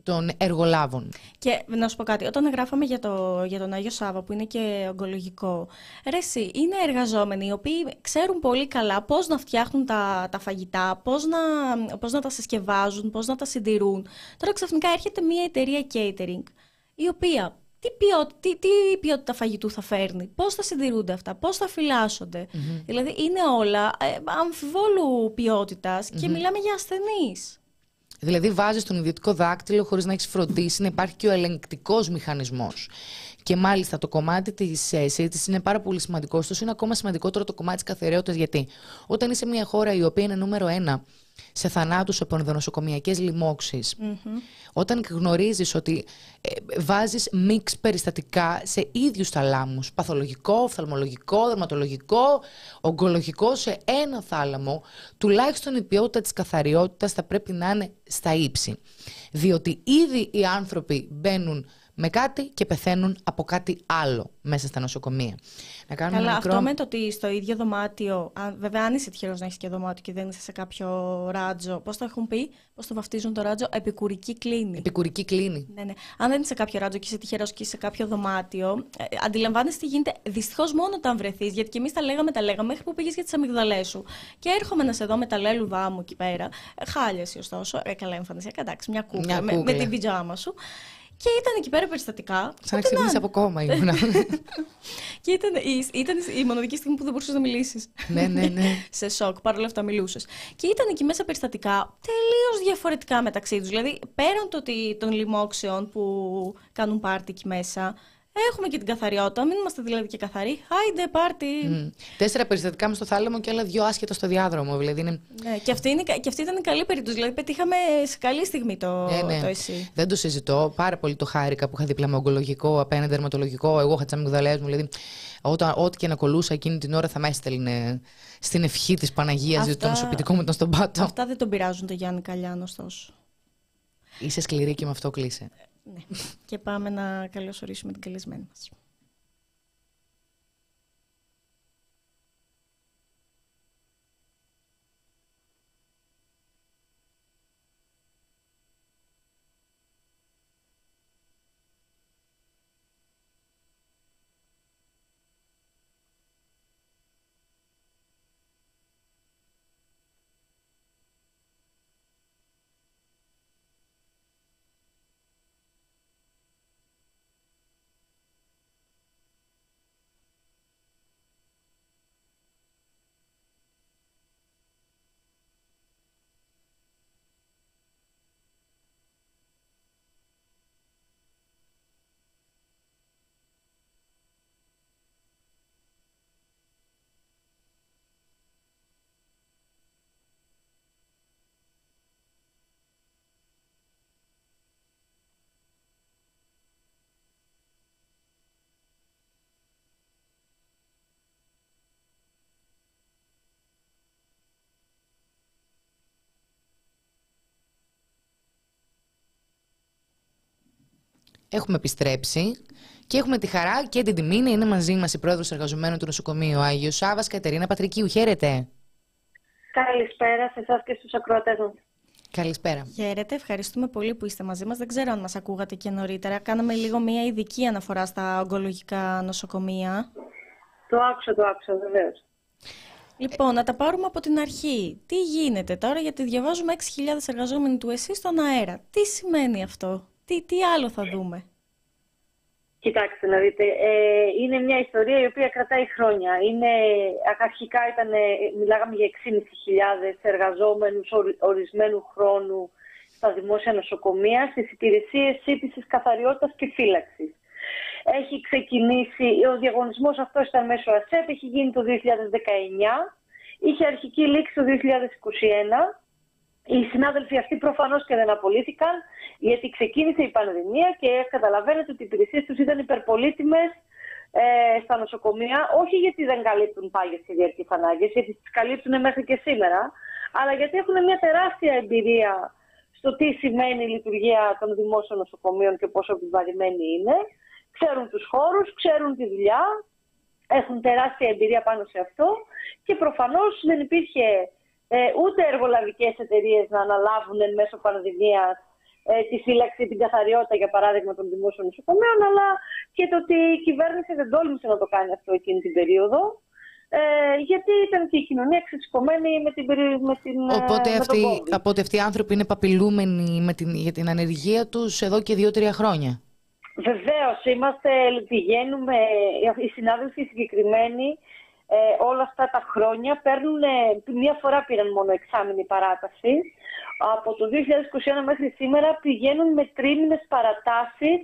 A: των εργολάβων.
B: Και να σου πω κάτι, όταν γράφαμε για, το, για τον Άγιο Σάββα, που είναι και ογκολογικό, ρε εσύ, είναι εργαζόμενοι οι οποίοι ξέρουν πολύ καλά πώς να φτιάχνουν τα, τα φαγητά, πώς να, πώς να τα συσκευάζουν, πώς να τα συντηρούν. Τώρα ξαφνικά έρχεται μια εταιρεία catering, η οποία τι ποιότητα, τι, τι ποιότητα φαγητού θα φέρνει, πώς θα συντηρούνται αυτά, πώς θα φυλάσσονται. Mm-hmm. Δηλαδή είναι όλα ε, αμφιβόλου ποιότητας και mm-hmm. μιλάμε για ασθενείς.
A: Δηλαδή βάζεις τον ιδιωτικό δάκτυλο χωρίς να έχεις φροντίσει να υπάρχει και ο ελεγκτικός μηχανισμός. Και μάλιστα το κομμάτι της σύντησης είναι πάρα πολύ σημαντικό. Ωστόσο είναι ακόμα σημαντικότερο το κομμάτι της καθαριότητας. Γιατί όταν είσαι μια χώρα η οποία είναι νούμερο ένα σε θανάτους από ενδονοσοκομιακές λοιμώξεις, mm-hmm. όταν γνωρίζεις ότι ε, βάζεις μίξ περιστατικά σε ίδιους θαλάμους, παθολογικό, οφθαλμολογικό, δερματολογικό, ογκολογικό, σε ένα θάλαμο, τουλάχιστον η ποιότητα της καθαριότητας θα πρέπει να είναι στα ύψη. Διότι ήδη οι άνθρωποι μπαίνουν με κάτι και πεθαίνουν από κάτι άλλο μέσα στα νοσοκομεία. Να κάνουμε
B: Καλά,
A: μικρό...
B: αυτό με το ότι στο ίδιο δωμάτιο, βέβαια αν είσαι τυχερός να έχεις και δωμάτιο και δεν είσαι σε κάποιο ράτζο, πώς το έχουν πει, πώς το βαφτίζουν το ράτζο, επικουρική κλίνη.
A: Επικουρική κλίνη.
B: Ναι, ναι. Αν δεν είσαι σε κάποιο ράτζο και είσαι τυχερός και είσαι σε κάποιο δωμάτιο, ε, αντιλαμβάνεσαι τι γίνεται δυστυχώς μόνο όταν βρεθείς, γιατί και εμείς τα λέγαμε, τα λέγαμε, μέχρι που πήγες για τις αμυγδαλές σου. Και έρχομαι να σε δω με τα λέλουδά μου εκεί πέρα, χάλιαση ωστόσο, ε, καλά εμφανισιακά, εντάξει, μια κούκλα, με, με την πιτζάμα σου. Και ήταν εκεί πέρα περιστατικά.
A: Σαν να ξυπνήσει από κόμμα ήμουνα.
B: Και ήταν, ήταν η μοναδική στιγμή που δεν μπορούσες να μιλήσεις.
A: Ναι, ναι, ναι.
B: Σε σοκ, παρόλα αυτά μιλούσες. Και ήταν εκεί μέσα περιστατικά τελείως διαφορετικά μεταξύ τους. Δηλαδή, πέραν το ότι των λοιμόξεων που κάνουν πάρτι εκεί μέσα, έχουμε και την καθαριότητα. Μην είμαστε δηλαδή και καθαροί. Άιντε, πάρτι.
A: Mm. Τέσσερα περιστατικά μες στο θάλαμο και άλλα δυο άσχετα στο διάδρομο. Δηλαδή είναι...
B: Ναι, και αυτή, είναι, και αυτή ήταν η καλή περίπτωση. Δηλαδή, πετύχαμε σε καλή στιγμή το,
A: ναι, ναι.
B: το εσύ.
A: Δεν το συζητώ. Πάρα πολύ το χάρηκα που είχα δίπλα με ογκολογικό, απέναντι δερματολογικό. Εγώ είχα τις αμυγδαλές μου. Δηλαδή, ό,τι και να κολούσα εκείνη την ώρα θα με έστελνε στην ευχή της Παναγίας, διότι το νοσοποιητικό μου ήταν στον πάτο.
B: Αυτά δεν τον πειράζουν το Γιάννη Καλιάνο, ωστόσο.
A: Είσαι σκληρή και με αυτό κλείσε.
B: Ναι. Και πάμε να καλωσορίσουμε την καλεσμένη μας.
A: Έχουμε επιστρέψει και έχουμε τη χαρά και την τιμή να είναι μαζί μας η πρόεδρος εργαζομένων του νοσοκομείου Άγιος Σάββας, Κατερίνα Πατρικίου. Χαίρετε.
C: Καλησπέρα σε εσάς και στους ακροατές μας.
A: Καλησπέρα.
B: Χαίρετε, ευχαριστούμε πολύ που είστε μαζί μας. Δεν ξέρω αν μας ακούγατε και νωρίτερα. Κάναμε λίγο μια ειδική αναφορά στα ογκολογικά νοσοκομεία.
C: Το άκουσα, το άκουσα, βεβαίως.
B: Λοιπόν, να τα πάρουμε από την αρχή. Τι γίνεται τώρα, γιατί διαβάζουμε έξι χιλιάδες εργαζόμενοι του ΕΣΥ στον αέρα. Τι σημαίνει αυτό? Τι, τι άλλο θα δούμε?
C: Κοιτάξτε να δείτε, ε, είναι μια ιστορία η οποία κρατάει χρόνια. Είναι, αρχικά ήταν, μιλάγαμε για έξι χιλιάδες πεντακόσιους εργαζόμενους ορισμένου χρόνου στα δημόσια νοσοκομεία, στις υπηρεσίες σύντησης, καθαριότητας και φύλαξης. Έχει ξεκινήσει, ο διαγωνισμός αυτός ήταν μέσω ΑΣΕΠ, έχει γίνει το δύο χιλιάδες δεκαεννιά, είχε αρχική λήξη το δύο χιλιάδες είκοσι ένα. Οι συνάδελφοι αυτοί προφανώς και δεν απολύθηκαν, γιατί ξεκίνησε η πανδημία και καταλαβαίνετε ότι οι υπηρεσίες τους ήταν υπερπολίτιμες ε, στα νοσοκομεία, όχι γιατί δεν καλύπτουν πάγιες και διαρκείς ανάγκες, γιατί τις καλύπτουν μέχρι και σήμερα, αλλά γιατί έχουν μια τεράστια εμπειρία στο τι σημαίνει η λειτουργία των δημόσιων νοσοκομείων και πόσο επιβαρημένη είναι. Ξέρουν τους χώρους, ξέρουν τη δουλειά, έχουν τεράστια εμπειρία πάνω σε αυτό και προφανώς δεν υπήρχε Ε, ούτε εργολαβικές εταιρείες να αναλάβουν εν μέσω πανδημίας ε, τη φύλαξη, την καθαριότητα, για παράδειγμα, των δημόσιων νοσοκομείων, αλλά και το ότι η κυβέρνηση δεν τόλμησε να το κάνει αυτό εκείνη την περίοδο. Ε, γιατί ήταν και η κοινωνία ξεσηκωμένη με την, με την
A: Οπότε,
C: με
A: αυτοί,
C: τον
A: οπότε αυτοί οι άνθρωποι είναι παπειλούμενοι με την, για την ανεργία τους εδώ και δύο-τρία χρόνια.
C: Βεβαίως, είμαστε, πηγαίνουμε, οι συνάδελφοι συγκεκριμένοι ε, όλα αυτά τα χρόνια παίρνουν, μία φορά πήραν μόνο εξάμηνη παράταση. Από το δύο χιλιάδες είκοσι ένα μέχρι σήμερα πηγαίνουν με τρίμηνες παρατάσεις.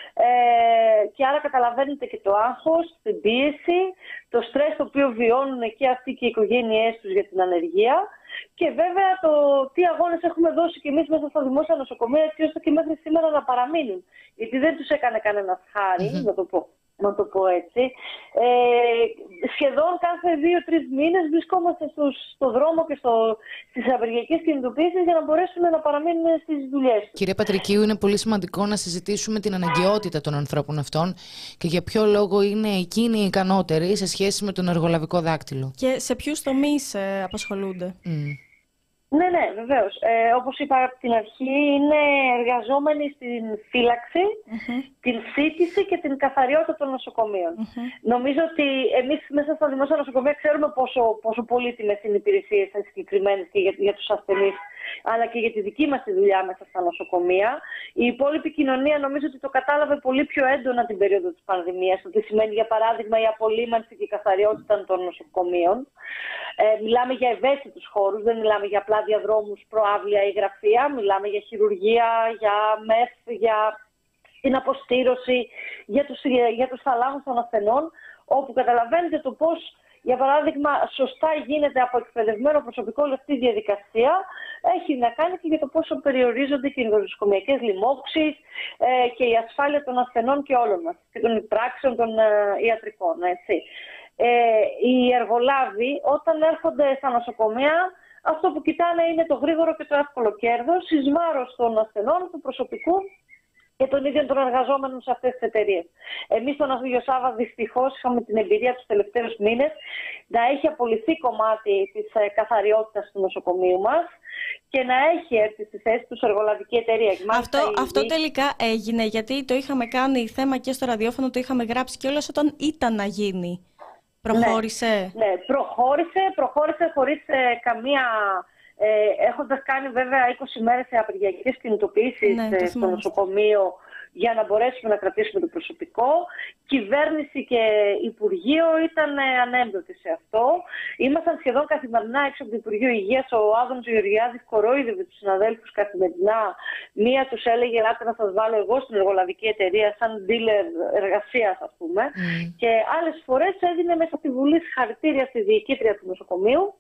C: Ε, και άρα καταλαβαίνετε και το άγχος, την πίεση, το στρες το οποίο βιώνουν και αυτοί και οι οικογένειές τους για την ανεργία και βέβαια το τι αγώνες έχουμε δώσει και εμείς μέσα στα δημόσια νοσοκομεία έτσι ώστε και μέχρι σήμερα να παραμείνουν. Γιατί δεν τους έκανε κανένας χάρη, mm-hmm. να το πω. να το πω έτσι. Ε, σχεδόν κάθε δύο-τρεις μήνες βρισκόμαστε στους, στο δρόμο και στο, στις απεργιακές κινητοποίησεις για να μπορέσουμε να παραμείνουμε στις δουλειές τους.
A: Κύριε Πατρικίου, είναι πολύ σημαντικό να συζητήσουμε την αναγκαιότητα των ανθρώπων αυτών και για ποιο λόγο είναι εκείνοι οι ικανότεροι σε σχέση με τον εργολαβικό δάκτυλο.
B: Και σε ποιους τομείς ε, απασχολούνται.
C: Mm. Ναι, ναι, βεβαίως. Ε, όπως είπα από την αρχή, είναι εργαζόμενοι στην φύλαξη, mm-hmm. την σύντηση και την καθαριότητα των νοσοκομείων. Mm-hmm. Νομίζω ότι εμείς μέσα στα δημόσια νοσοκομεία ξέρουμε πόσο, πόσο πολύτιμες είναι οι υπηρεσίες συγκεκριμένες και για, για τους ασθενείς, αλλά και για τη δική μας τη δουλειά μέσα στα νοσοκομεία. Η υπόλοιπη κοινωνία νομίζω ότι το κατάλαβε πολύ πιο έντονα την περίοδο της πανδημίας, το τι σημαίνει για παράδειγμα η απολύμανση και η καθαριότητα των νοσοκομείων. Ε, μιλάμε για ευαίσθητους χώρους, δεν μιλάμε για απλά διαδρόμους, προάβλια ή γραφεία, μιλάμε για χειρουργία, για μεθ, για την αποστήρωση, για τους, για τους θαλάμους των ασθενών, όπου καταλαβαίνετε το πώς, για παράδειγμα, σωστά γίνεται από εκπαιδευμένο προσωπικό όλη αυτή η διαδικασία, έχει να κάνει και για το πόσο περιορίζονται και οι νοσοκομειακές λοιμώξεις ε, και η ασφάλεια των ασθενών και όλων μας, και των πράξεων των ε, ιατρικών, έτσι. Ε, οι εργολάβοι όταν έρχονται στα νοσοκομεία αυτό που κοιτάνε είναι το γρήγορο και το εύκολο κέρδος εις βάρος των ασθενών, του προσωπικού και των ίδιων των εργαζόμενων σε αυτές τις εταιρείες. Εμείς στον Αγίο Σάββα δυστυχώς είχαμε την εμπειρία τους τελευταίους μήνες να έχει απολυθεί κομμάτι της καθαριότητας του νοσοκομείου μας και να έχει έρθει στη θέση τους εργολαβική εταιρεία.
B: Αυτό, αυτό τελικά έγινε, γιατί το είχαμε κάνει θέμα και στο ραδιόφωνο, το είχαμε γράψει και όλες όταν ήταν να γίνει. Προχώρησε.
C: Ναι, ναι, προχώρησε, προχώρησε χωρίς ε, καμία... Ε, έχοντας κάνει βέβαια είκοσι μέρες σε απεργιακές κινητοποιήσεις ναι, ε, στο νοσοκομείο για να μπορέσουμε να κρατήσουμε το προσωπικό. Κυβέρνηση και Υπουργείο ήταν ε, ανέμπτωτοι σε αυτό. Ήμασταν σχεδόν καθημερινά έξω από το Υπουργείο Υγείας. Ο Άδωνης Γεωργιάδης κορόιδευε τους συναδέλφους καθημερινά. Μία τους έλεγε: ελάτε να σας βάλω εγώ στην εργολαβική εταιρεία, σαν dealer εργασίας, ας πούμε. Mm. Και άλλες φορές έδινε μέσα από τη Βουλή συγχαρητήρια στη διοικήτρια του νοσοκομείου,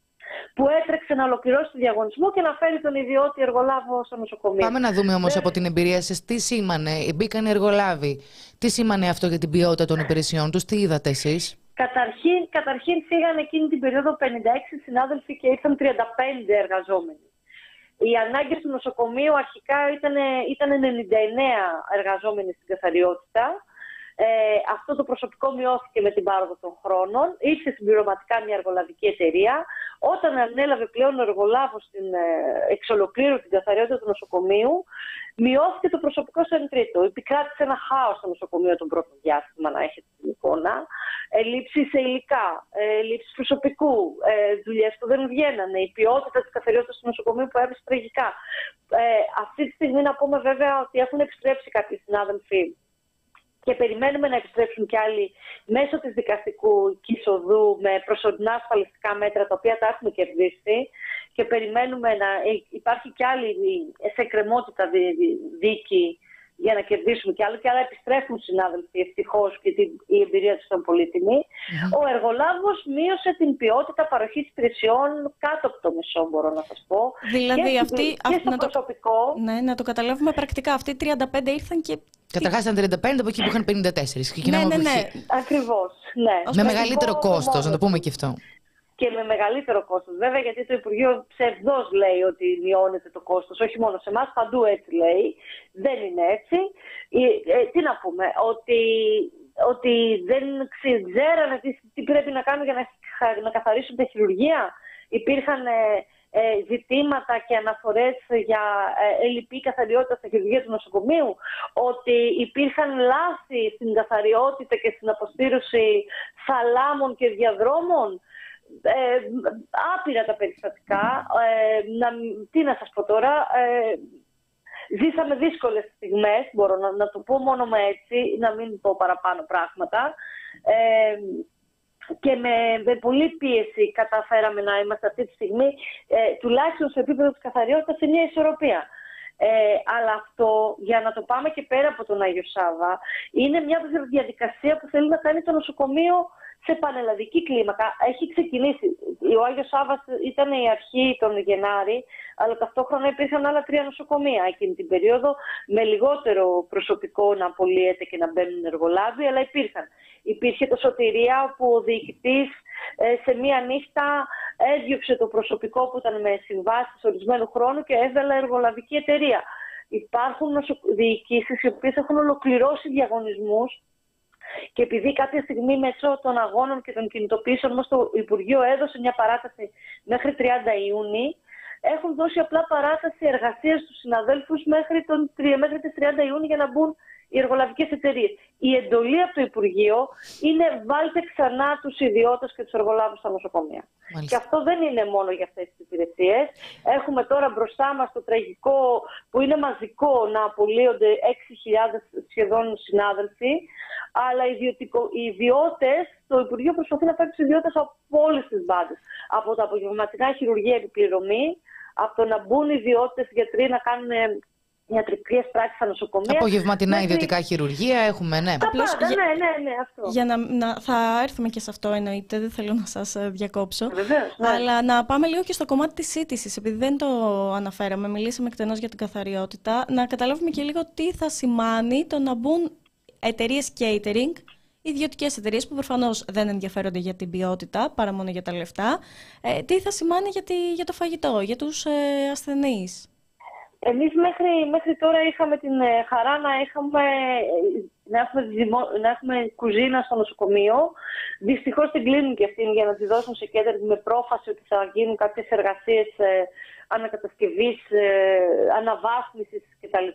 C: που έτρεξε να ολοκληρώσει το διαγωνισμό και να φέρει τον ιδιώτη εργολάβο στο νοσοκομείο.
A: Πάμε να δούμε όμως από την εμπειρία σας τι σήμανε, μπήκαν οι εργολάβοι, τι σήμανε αυτό για την ποιότητα των υπηρεσιών τους, τι είδατε εσείς?
C: Καταρχήν, καταρχήν φύγαν εκείνη την περίοδο πενήντα έξι συνάδελφοι και ήρθαν τριάντα πέντε εργαζόμενοι. Οι ανάγκες του νοσοκομείου αρχικά ήταν, ήταν ενενήντα εννέα εργαζόμενοι στην καθαριότητα. Ε, αυτό το προσωπικό μειώθηκε με την πάροδο των χρόνων, ήρθε συμπληρωματικά μια εργολαβική εταιρεία. Όταν ανέλαβε πλέον ο εργολάβος στην ε, εξ ολοκλήρου την καθαριότητα του νοσοκομείου, μειώθηκε το προσωπικό στο εν τρίτο. Επικράτησε ένα χάος στο νοσοκομείο τον πρώτο διάστημα, να έχετε την εικόνα. Ελλείψεις σε υλικά, ελλείψεις προσωπικού, ε, δουλειές που δεν βγαίνανε, η ποιότητα της καθαριότητας του νοσοκομείου που έβρισε τραγικά. Ε, αυτή τη στιγμή να πούμε βέβαια ότι έχουν επιστρέψει κάποιοι συνάδελφοι και περιμένουμε να επιστρέψουν κι άλλοι μέσω της δικαστικού εισοδού με προσωρινά ασφαλιστικά μέτρα τα οποία τα έχουμε κερδίσει και περιμένουμε να υπάρχει κι άλλη σε εκκρεμότητα δίκη για να κερδίσουμε κι άλλο και άρα επιστρέφουν συνάδελφοι ευτυχώς και την, η εμπειρία τους ήταν πολύτιμη. Mm-hmm. Ο εργολάβος μείωσε την ποιότητα παροχής υπηρεσιών κάτω από το μισό, μπορώ να σας πω.
B: Δηλαδή
C: και,
B: αυτή,
C: και στο
B: να
C: προσωπικό.
B: Το, ναι, να το καταλάβουμε πρακτικά. Αυτοί οι τριάντα πέντε ήρθαν και...
A: Καταρχάς ήταν τριάντα πέντε από εκεί που είχαν πενήντα τέσσερα.
B: Ναι, ναι, ναι.
C: Ακριβώς, ναι.
A: Με μεγαλύτερο κόστος, να το πούμε και αυτό.
C: Και με μεγαλύτερο κόστος, βέβαια, γιατί το Υπουργείο ψευδώς λέει ότι μειώνεται το κόστος, όχι μόνο σε εμάς, παντού έτσι λέει. Δεν είναι έτσι. Ε, ε, τι να πούμε, ότι, ότι δεν ξέρανε τι, τι πρέπει να κάνουν για να, να καθαρίσουν τα χειρουργεία. Υπήρχαν ε, ζητήματα και αναφορές για ελλειπή καθαριότητα στα χειρουργεία του νοσοκομείου, ότι υπήρχαν λάθη στην καθαριότητα και στην αποστήρωση θαλάμων και διαδρόμων. Ε, άπειρα τα περιστατικά. Ε, να, τι να σας πω τώρα, ε, ζήσαμε δύσκολες στιγμές, μπορώ να, να το πω μόνο με έτσι, να μην πω παραπάνω πράγματα. Ε, και με, με πολλή πίεση καταφέραμε να είμαστε αυτή τη στιγμή, ε, τουλάχιστον σε επίπεδο της καθαριότητας, σε μια ισορροπία. Ε, αλλά αυτό, για να το πάμε και πέρα από τον Άγιο Σάββα, είναι μια διαδικασία που θέλει να κάνει το νοσοκομείο σε πανελλαδική κλίμακα. Έχει ξεκινήσει. Ο Άγιος Σάββας ήταν η αρχή τον Γενάρη, αλλά ταυτόχρονα υπήρχαν άλλα τρία νοσοκομεία εκείνη την περίοδο, με λιγότερο προσωπικό να απολύεται και να μπαίνουν εργολάβοι, αλλά υπήρχαν. Υπήρχε το Σωτηρία, όπου ο διοικητής ε, σε μία νύχτα έδιωξε το προσωπικό που ήταν με συμβάσεις ορισμένου χρόνου και έβγαλε εργολαβική εταιρεία. Υπάρχουν διοικήσεις οι οποίες έχουν ολοκληρώσει διαγωνισμούς. Και επειδή κάποια στιγμή μέσω των αγώνων και των κινητοποιήσεων όμως το Υπουργείο έδωσε μια παράταση μέχρι τριάντα Ιούνιου, έχουν δώσει απλά παράταση εργασίας στους συναδέλφους μέχρι, τον, μέχρι τις τριάντα Ιουνίου για να μπουν οι εργολαβικές εταιρείες. Η εντολή από το Υπουργείο είναι βάλτε ξανά τους ιδιώτες και τους εργολάβους στα νοσοκομεία. Μάλιστα. Και αυτό δεν είναι μόνο για αυτές τις υπηρεσίες. Έχουμε τώρα μπροστά μας το τραγικό που είναι μαζικό να απολύονται έξι χιλιάδες σχεδόν συνάδελφοι, αλλά οι ιδιώτες, το Υπουργείο προσπαθεί να φέρει τους ιδιώτες από όλες τις μπάντες. Από τα απογευματινά χειρουργία επιπληρωμή, από το να μπουν οι ιδιώτες γιατροί να κάνουν ιατρικές πράξεις στα νοσοκομεία.
A: Απογευματινά μέχρι... ιδιωτικά χειρουργία έχουμε, ναι.
C: Απλώς, ναι, ναι, ναι, ναι, αυτό.
B: Για να, να, θα έρθουμε και σε αυτό, εννοείται, δεν θέλω να σας διακόψω.
C: Βεβαίως, ναι.
B: Αλλά να πάμε λίγο και στο κομμάτι της σύντησης, επειδή δεν το αναφέραμε, μιλήσαμε εκτενώς για την καθαριότητα, να καταλάβουμε και λίγο τι θα σημάνει το να μπουν εταιρείες catering, ιδιωτικές εταιρείες που προφανώς δεν ενδιαφέρονται για την ποιότητα, παρά μόνο για τα λεφτά. Ε, τι θα σημάνει για, τη, για το φαγητό, για τους ε, ασθενείς.
C: Εμείς μέχρι, μέχρι τώρα είχαμε την χαρά να έχουμε, να έχουμε, δημο, να έχουμε κουζίνα στο νοσοκομείο. Δυστυχώς την κλείνουν και αυτήν για να τη δώσουν σε catering με πρόφαση ότι θα γίνουν κάποιες εργασίες ε, ανακατασκευής, ε, αναβάθμισης κτλ.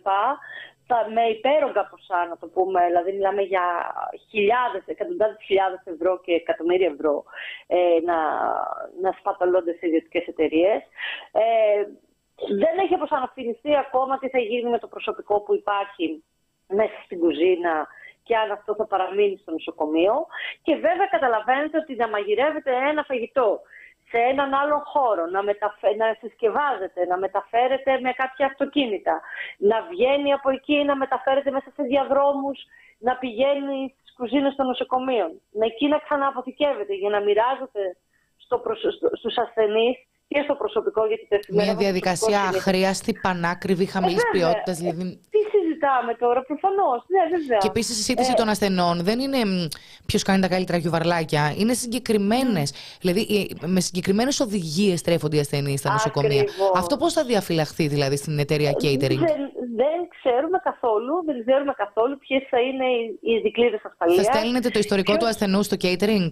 C: Με υπέρογκα ποσά, να το πούμε, δηλαδή μιλάμε για χιλιάδες, εκατοντάδες χιλιάδες ευρώ και εκατομμύρια ευρώ ε, να, να σπαταλώνται σε ιδιωτικές εταιρείες. Ε, δεν έχει αποσαναφινιστεί ακόμα τι θα γίνει με το προσωπικό που υπάρχει μέσα στην κουζίνα και αν αυτό θα παραμείνει στο νοσοκομείο. Και βέβαια καταλαβαίνετε ότι να μαγειρεύετε ένα φαγητό σε έναν άλλο χώρο, να, μεταφε... να συσκευάζεται, να μεταφέρεται με κάποια αυτοκίνητα, να βγαίνει από εκεί, να μεταφέρεται μέσα σε διαδρόμους, να πηγαίνει στις κουζίνες των νοσοκομείων, να εκεί να ξανααποθηκεύεται για να μοιράζεται στο προσ... στους ασθενείς και στο προσωπικό. Γιατί
A: μια διαδικασία αχρίαστη, πανάκριβη, χαμηλής ε, ποιότητας. Δηλαδή...
C: Τι συζητάμε τώρα, προφανώς. Ναι, βέβαια.
A: Και επίσης η σύντηση ε... των ασθενών δεν είναι ποιος κάνει τα καλύτερα γιουβαρλάκια. Είναι συγκεκριμένες. Mm. Δηλαδή με συγκεκριμένες οδηγίες τρέφονται οι ασθενείς στα νοσοκομεία. Αυτό πώς θα διαφυλαχθεί δηλαδή στην εταιρεία catering?
C: Δεν, δεν ξέρουμε καθόλου, δεν ξέρουμε καθόλου ποιες θα είναι οι δικλείδες ασφαλείας.
A: Θα στέλνετε το ιστορικό και... του ασθενού στο catering?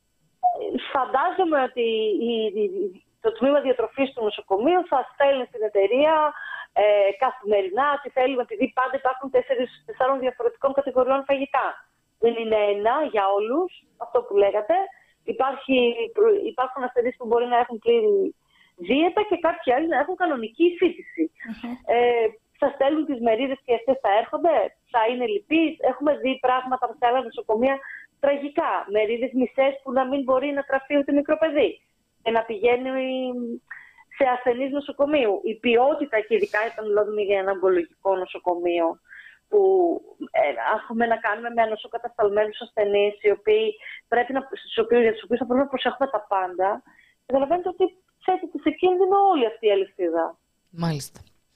C: Φαντάζομαι ότι η, η, το τμήμα διατροφής του νοσοκομείου θα στέλνει στην εταιρεία ε, καθημερινά ότι θέλουμε, επειδή πάντα υπάρχουν τεσσάρων διαφορετικών κατηγοριών φαγητά. Δεν είναι ένα για όλους, αυτό που λέγατε. Υπάρχει, υπάρχουν ασθενείς που μπορεί να έχουν πλήρη δίαιτα και κάποιοι άλλοι να έχουν κανονική σύντηση. Uh-huh. Ε, θα στέλνουν τις μερίδες και αυτές θα έρχονται, θα είναι λυπείς. Έχουμε δει πράγματα σε άλλα νοσοκομεία τραγικά. Μερίδες μισές που να μην μπορεί να τραφεί ούτε μικρό παιδί και να πηγαίνει σε ασθενείς νοσοκομείου. Η ποιότητα, και ειδικά όταν μιλάμε για ένα ογκολογικό νοσοκομείο, που ε, έχουμε να κάνουμε με ανοσοκατασταλμένους ασθενείς, οι οποίοι πρέπει να, στους οποίους, για τους οποίους θα πρέπει να προσέχουμε τα πάντα, καταλαβαίνετε ότι θέτεται σε κίνδυνο όλη αυτή η αλυσίδα.
A: Μάλιστα.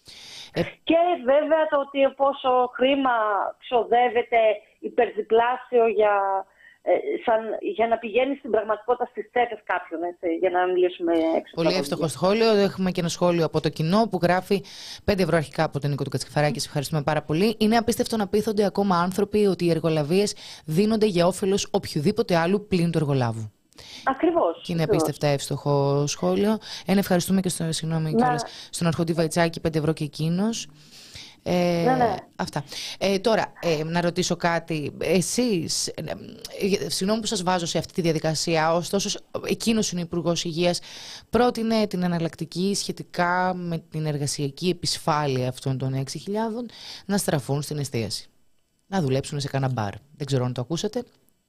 C: Και βέβαια το ότι πόσο χρήμα ξοδεύεται υπερδιπλάσιο για, ε, σαν, για να πηγαίνει στην πραγματικότητα στις τσέπες κάποιον, έτσι, για να μιλήσουμε έξω.
A: Πολύ εύστοχο σχόλιο. Έχουμε και ένα σχόλιο από το κοινό που γράφει πέντε ευρώ αρχικά από τον Νίκο του Κατσικεφαράκη. Σε ευχαριστούμε πάρα πολύ. Είναι απίστευτο να πείθονται ακόμα άνθρωποι ότι οι εργολαβίες δίνονται για όφελος οποιοδήποτε άλλου πλην του εργολάβου.
C: Ακριβώς.
A: Και είναι απίστευτα εύστοχο σχόλιο. Ένα ευχαριστούμε και στο, συγγνώμη, να... κιόλας, στον Αρχοντή Βαϊτσάκη, πέντε ευρώ και εκείνος. Ε, ναι, ναι. Αυτά. Ε, τώρα, ε, να ρωτήσω κάτι. Εσείς, ε, ε, συγγνώμη που σας βάζω σε αυτή τη διαδικασία, ωστόσο εκείνος είναι ο Υπουργός Υγείας, πρότεινε την εναλλακτική σχετικά με την εργασιακή επισφάλεια αυτών των έξι χιλιάδων να στραφούν στην εστίαση. Να δουλέψουν σε κάνα μπαρ. Δεν ξέρω αν το ακούσατε.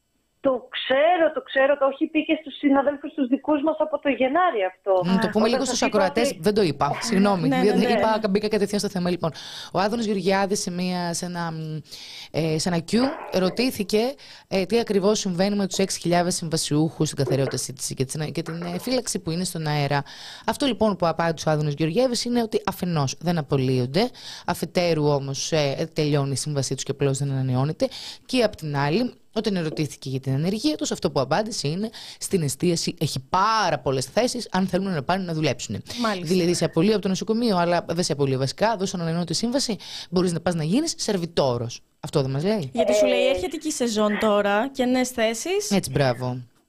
C: Το ξέρω, το ξέρω, το έχει πει και στους συναδέλφους τους δικούς μας από το Γενάρη αυτό.
A: Να το πούμε Όταν λίγο στους ακροατές, ότι... δεν το είπα, συγγνώμη, ναι, ναι, ναι. είπα, μπήκα κατευθείαν στο θέμα. Λοιπόν, ο Άδωνης Γεωργιάδης σε, μια, σε, ένα, ε, σε ένα Q ρωτήθηκε ε, τι ακριβώς συμβαίνει με τους έξι χιλιάδες συμβασιούχους, την καθαριότητα σύντηση και, και την ε, φύλαξη που είναι στον αέρα. Αυτό λοιπόν που απάντησε ο Άδωνης Γεωργιάδης είναι ότι αφενός δεν απολύονται, αφετέρου όμως ε, τελειώνει η σύμβασή τους και απλώς δεν ανανεώνεται, και απ' την άλλη, όταν ερωτήθηκε για την ανεργία τους, αυτό που απάντησε είναι στην εστίαση έχει πάρα πολλές θέσεις αν θέλουν να πάνε να δουλέψουν. Μάλιστα. Δηλαδή σε απολύει από το νοσοκομείο, αλλά δεν σε απολύει βασικά. Δώσω ανανεώνω τη σύμβαση, μπορείς να πας να γίνεις σερβιτόρος. Αυτό δεν μας λέει.
B: Γιατί σου λέει έρχεται και η σεζόν τώρα και νέες θέσεις.
A: Έτσι, μπράβο.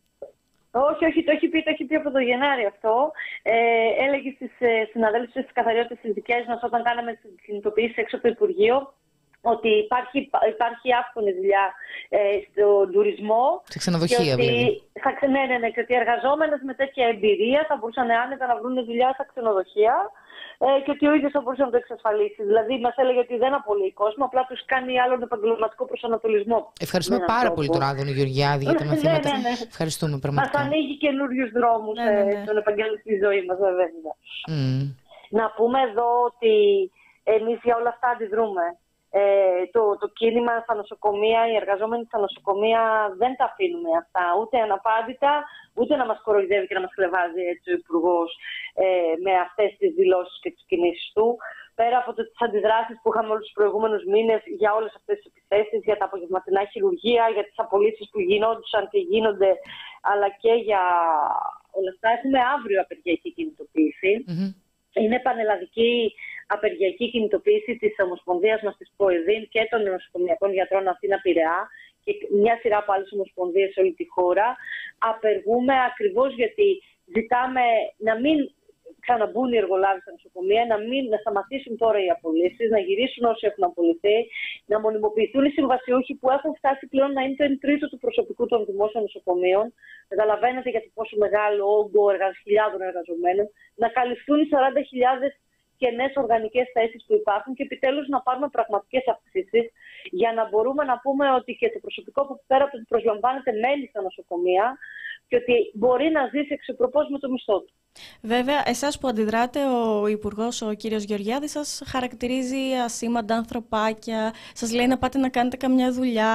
C: Όχι, όχι, το έχει πει, το έχει πει από το Γενάρη αυτό. Ε, έλεγε στις ε, συναδέλφους στις καθαριότητες τις δικές μας όταν κάναμε τις κινητοποιήσεις έξω από το Υπουργείο, ότι υπάρχει, υπάρχει άφθονη δουλειά ε, στον τουρισμό.
A: Σε ξενοδοχεία,
C: ότι,
A: δηλαδή.
C: Θα, ναι, ναι, ναι, και ότι οι εργαζόμενες με τέτοια εμπειρία θα μπορούσαν άνετα να βρουν δουλειά στα ξενοδοχεία ε, και ότι ο ίδιος θα μπορούσε να το εξασφαλίσει. Δηλαδή, μας έλεγε ότι δεν απολύει κόσμο, απλά τους κάνει άλλον επαγγελματικό προσανατολισμό.
A: Ευχαριστούμε πάρα τρόπο. πολύ τον Άδωνη Γεωργιάδη για τα μαθήματα. Ναι, ναι, ναι. Ευχαριστούμε πραγματικά.
C: Μας ανοίγει καινούριους δρόμους ναι, ναι, ναι. στον επαγγελματική ζωή μας, βέβαια. Mm. Να πούμε εδώ ότι εμείς για όλα αυτά αντιδρούμε. Ε, το, το κίνημα στα νοσοκομεία, οι εργαζόμενοι στα νοσοκομεία δεν τα αφήνουμε αυτά ούτε αναπάντητα, ούτε να μας κοροϊδεύει και να μας χλεβάζει έτσι ο Υπουργός ε, με αυτές τις δηλώσεις και τις κινήσεις του. Πέρα από το, τις αντιδράσεις που είχαμε όλους τους προηγούμενους μήνες για όλες αυτές τις επιθέσεις, για τα απογευματινά χειρουργεία, για τις απολύσεις που γινόντουσαν και γίνονται, αλλά και για όλα αυτά, έχουμε αύριο απεργιακή κινητοποίηση. Mm-hmm. Είναι πανελλαδική απεργιακή κινητοποίηση της Ομοσπονδίας μας της ΠΟΕΔΗΝ και των νοσοκομιακών γιατρών Αθήνα Πειραιά και μια σειρά από άλλες ομοσπονδίες σε όλη τη χώρα. Απεργούμε ακριβώς γιατί ζητάμε να μην ξαναμπούν οι εργολάβοι στα νοσοκομεία, να, μην, να σταματήσουν τώρα οι απολύσεις, να γυρίσουν όσοι έχουν απολυθεί, να μονιμοποιηθούν οι συμβασιούχοι που έχουν φτάσει πλέον να είναι το εν τρίτο του προσωπικού των δημόσιων νοσοκομείων. Καταλαβαίνετε για το πόσο μεγάλο όγκο χιλιάδων εργαζομένων, να καλυφθούν οι σαράντα χιλιάδες κενές οργανικές θέσεις που υπάρχουν και επιτέλους να πάρουμε πραγματικές αυξήσεις για να μπορούμε να πούμε ότι και το προσωπικό που πέρα από το ότι προσλαμβάνεται μένει στα νοσοκομεία και ότι μπορεί να ζήσει εξωπροπώς με το μισθό του.
B: Βέβαια, εσάς που αντιδράτε, ο Υπουργός, ο κύριος Γεωργιάδης, σας χαρακτηρίζει ασήμαντα ανθρωπάκια, σας λέει να πάτε να κάνετε καμιά δουλειά,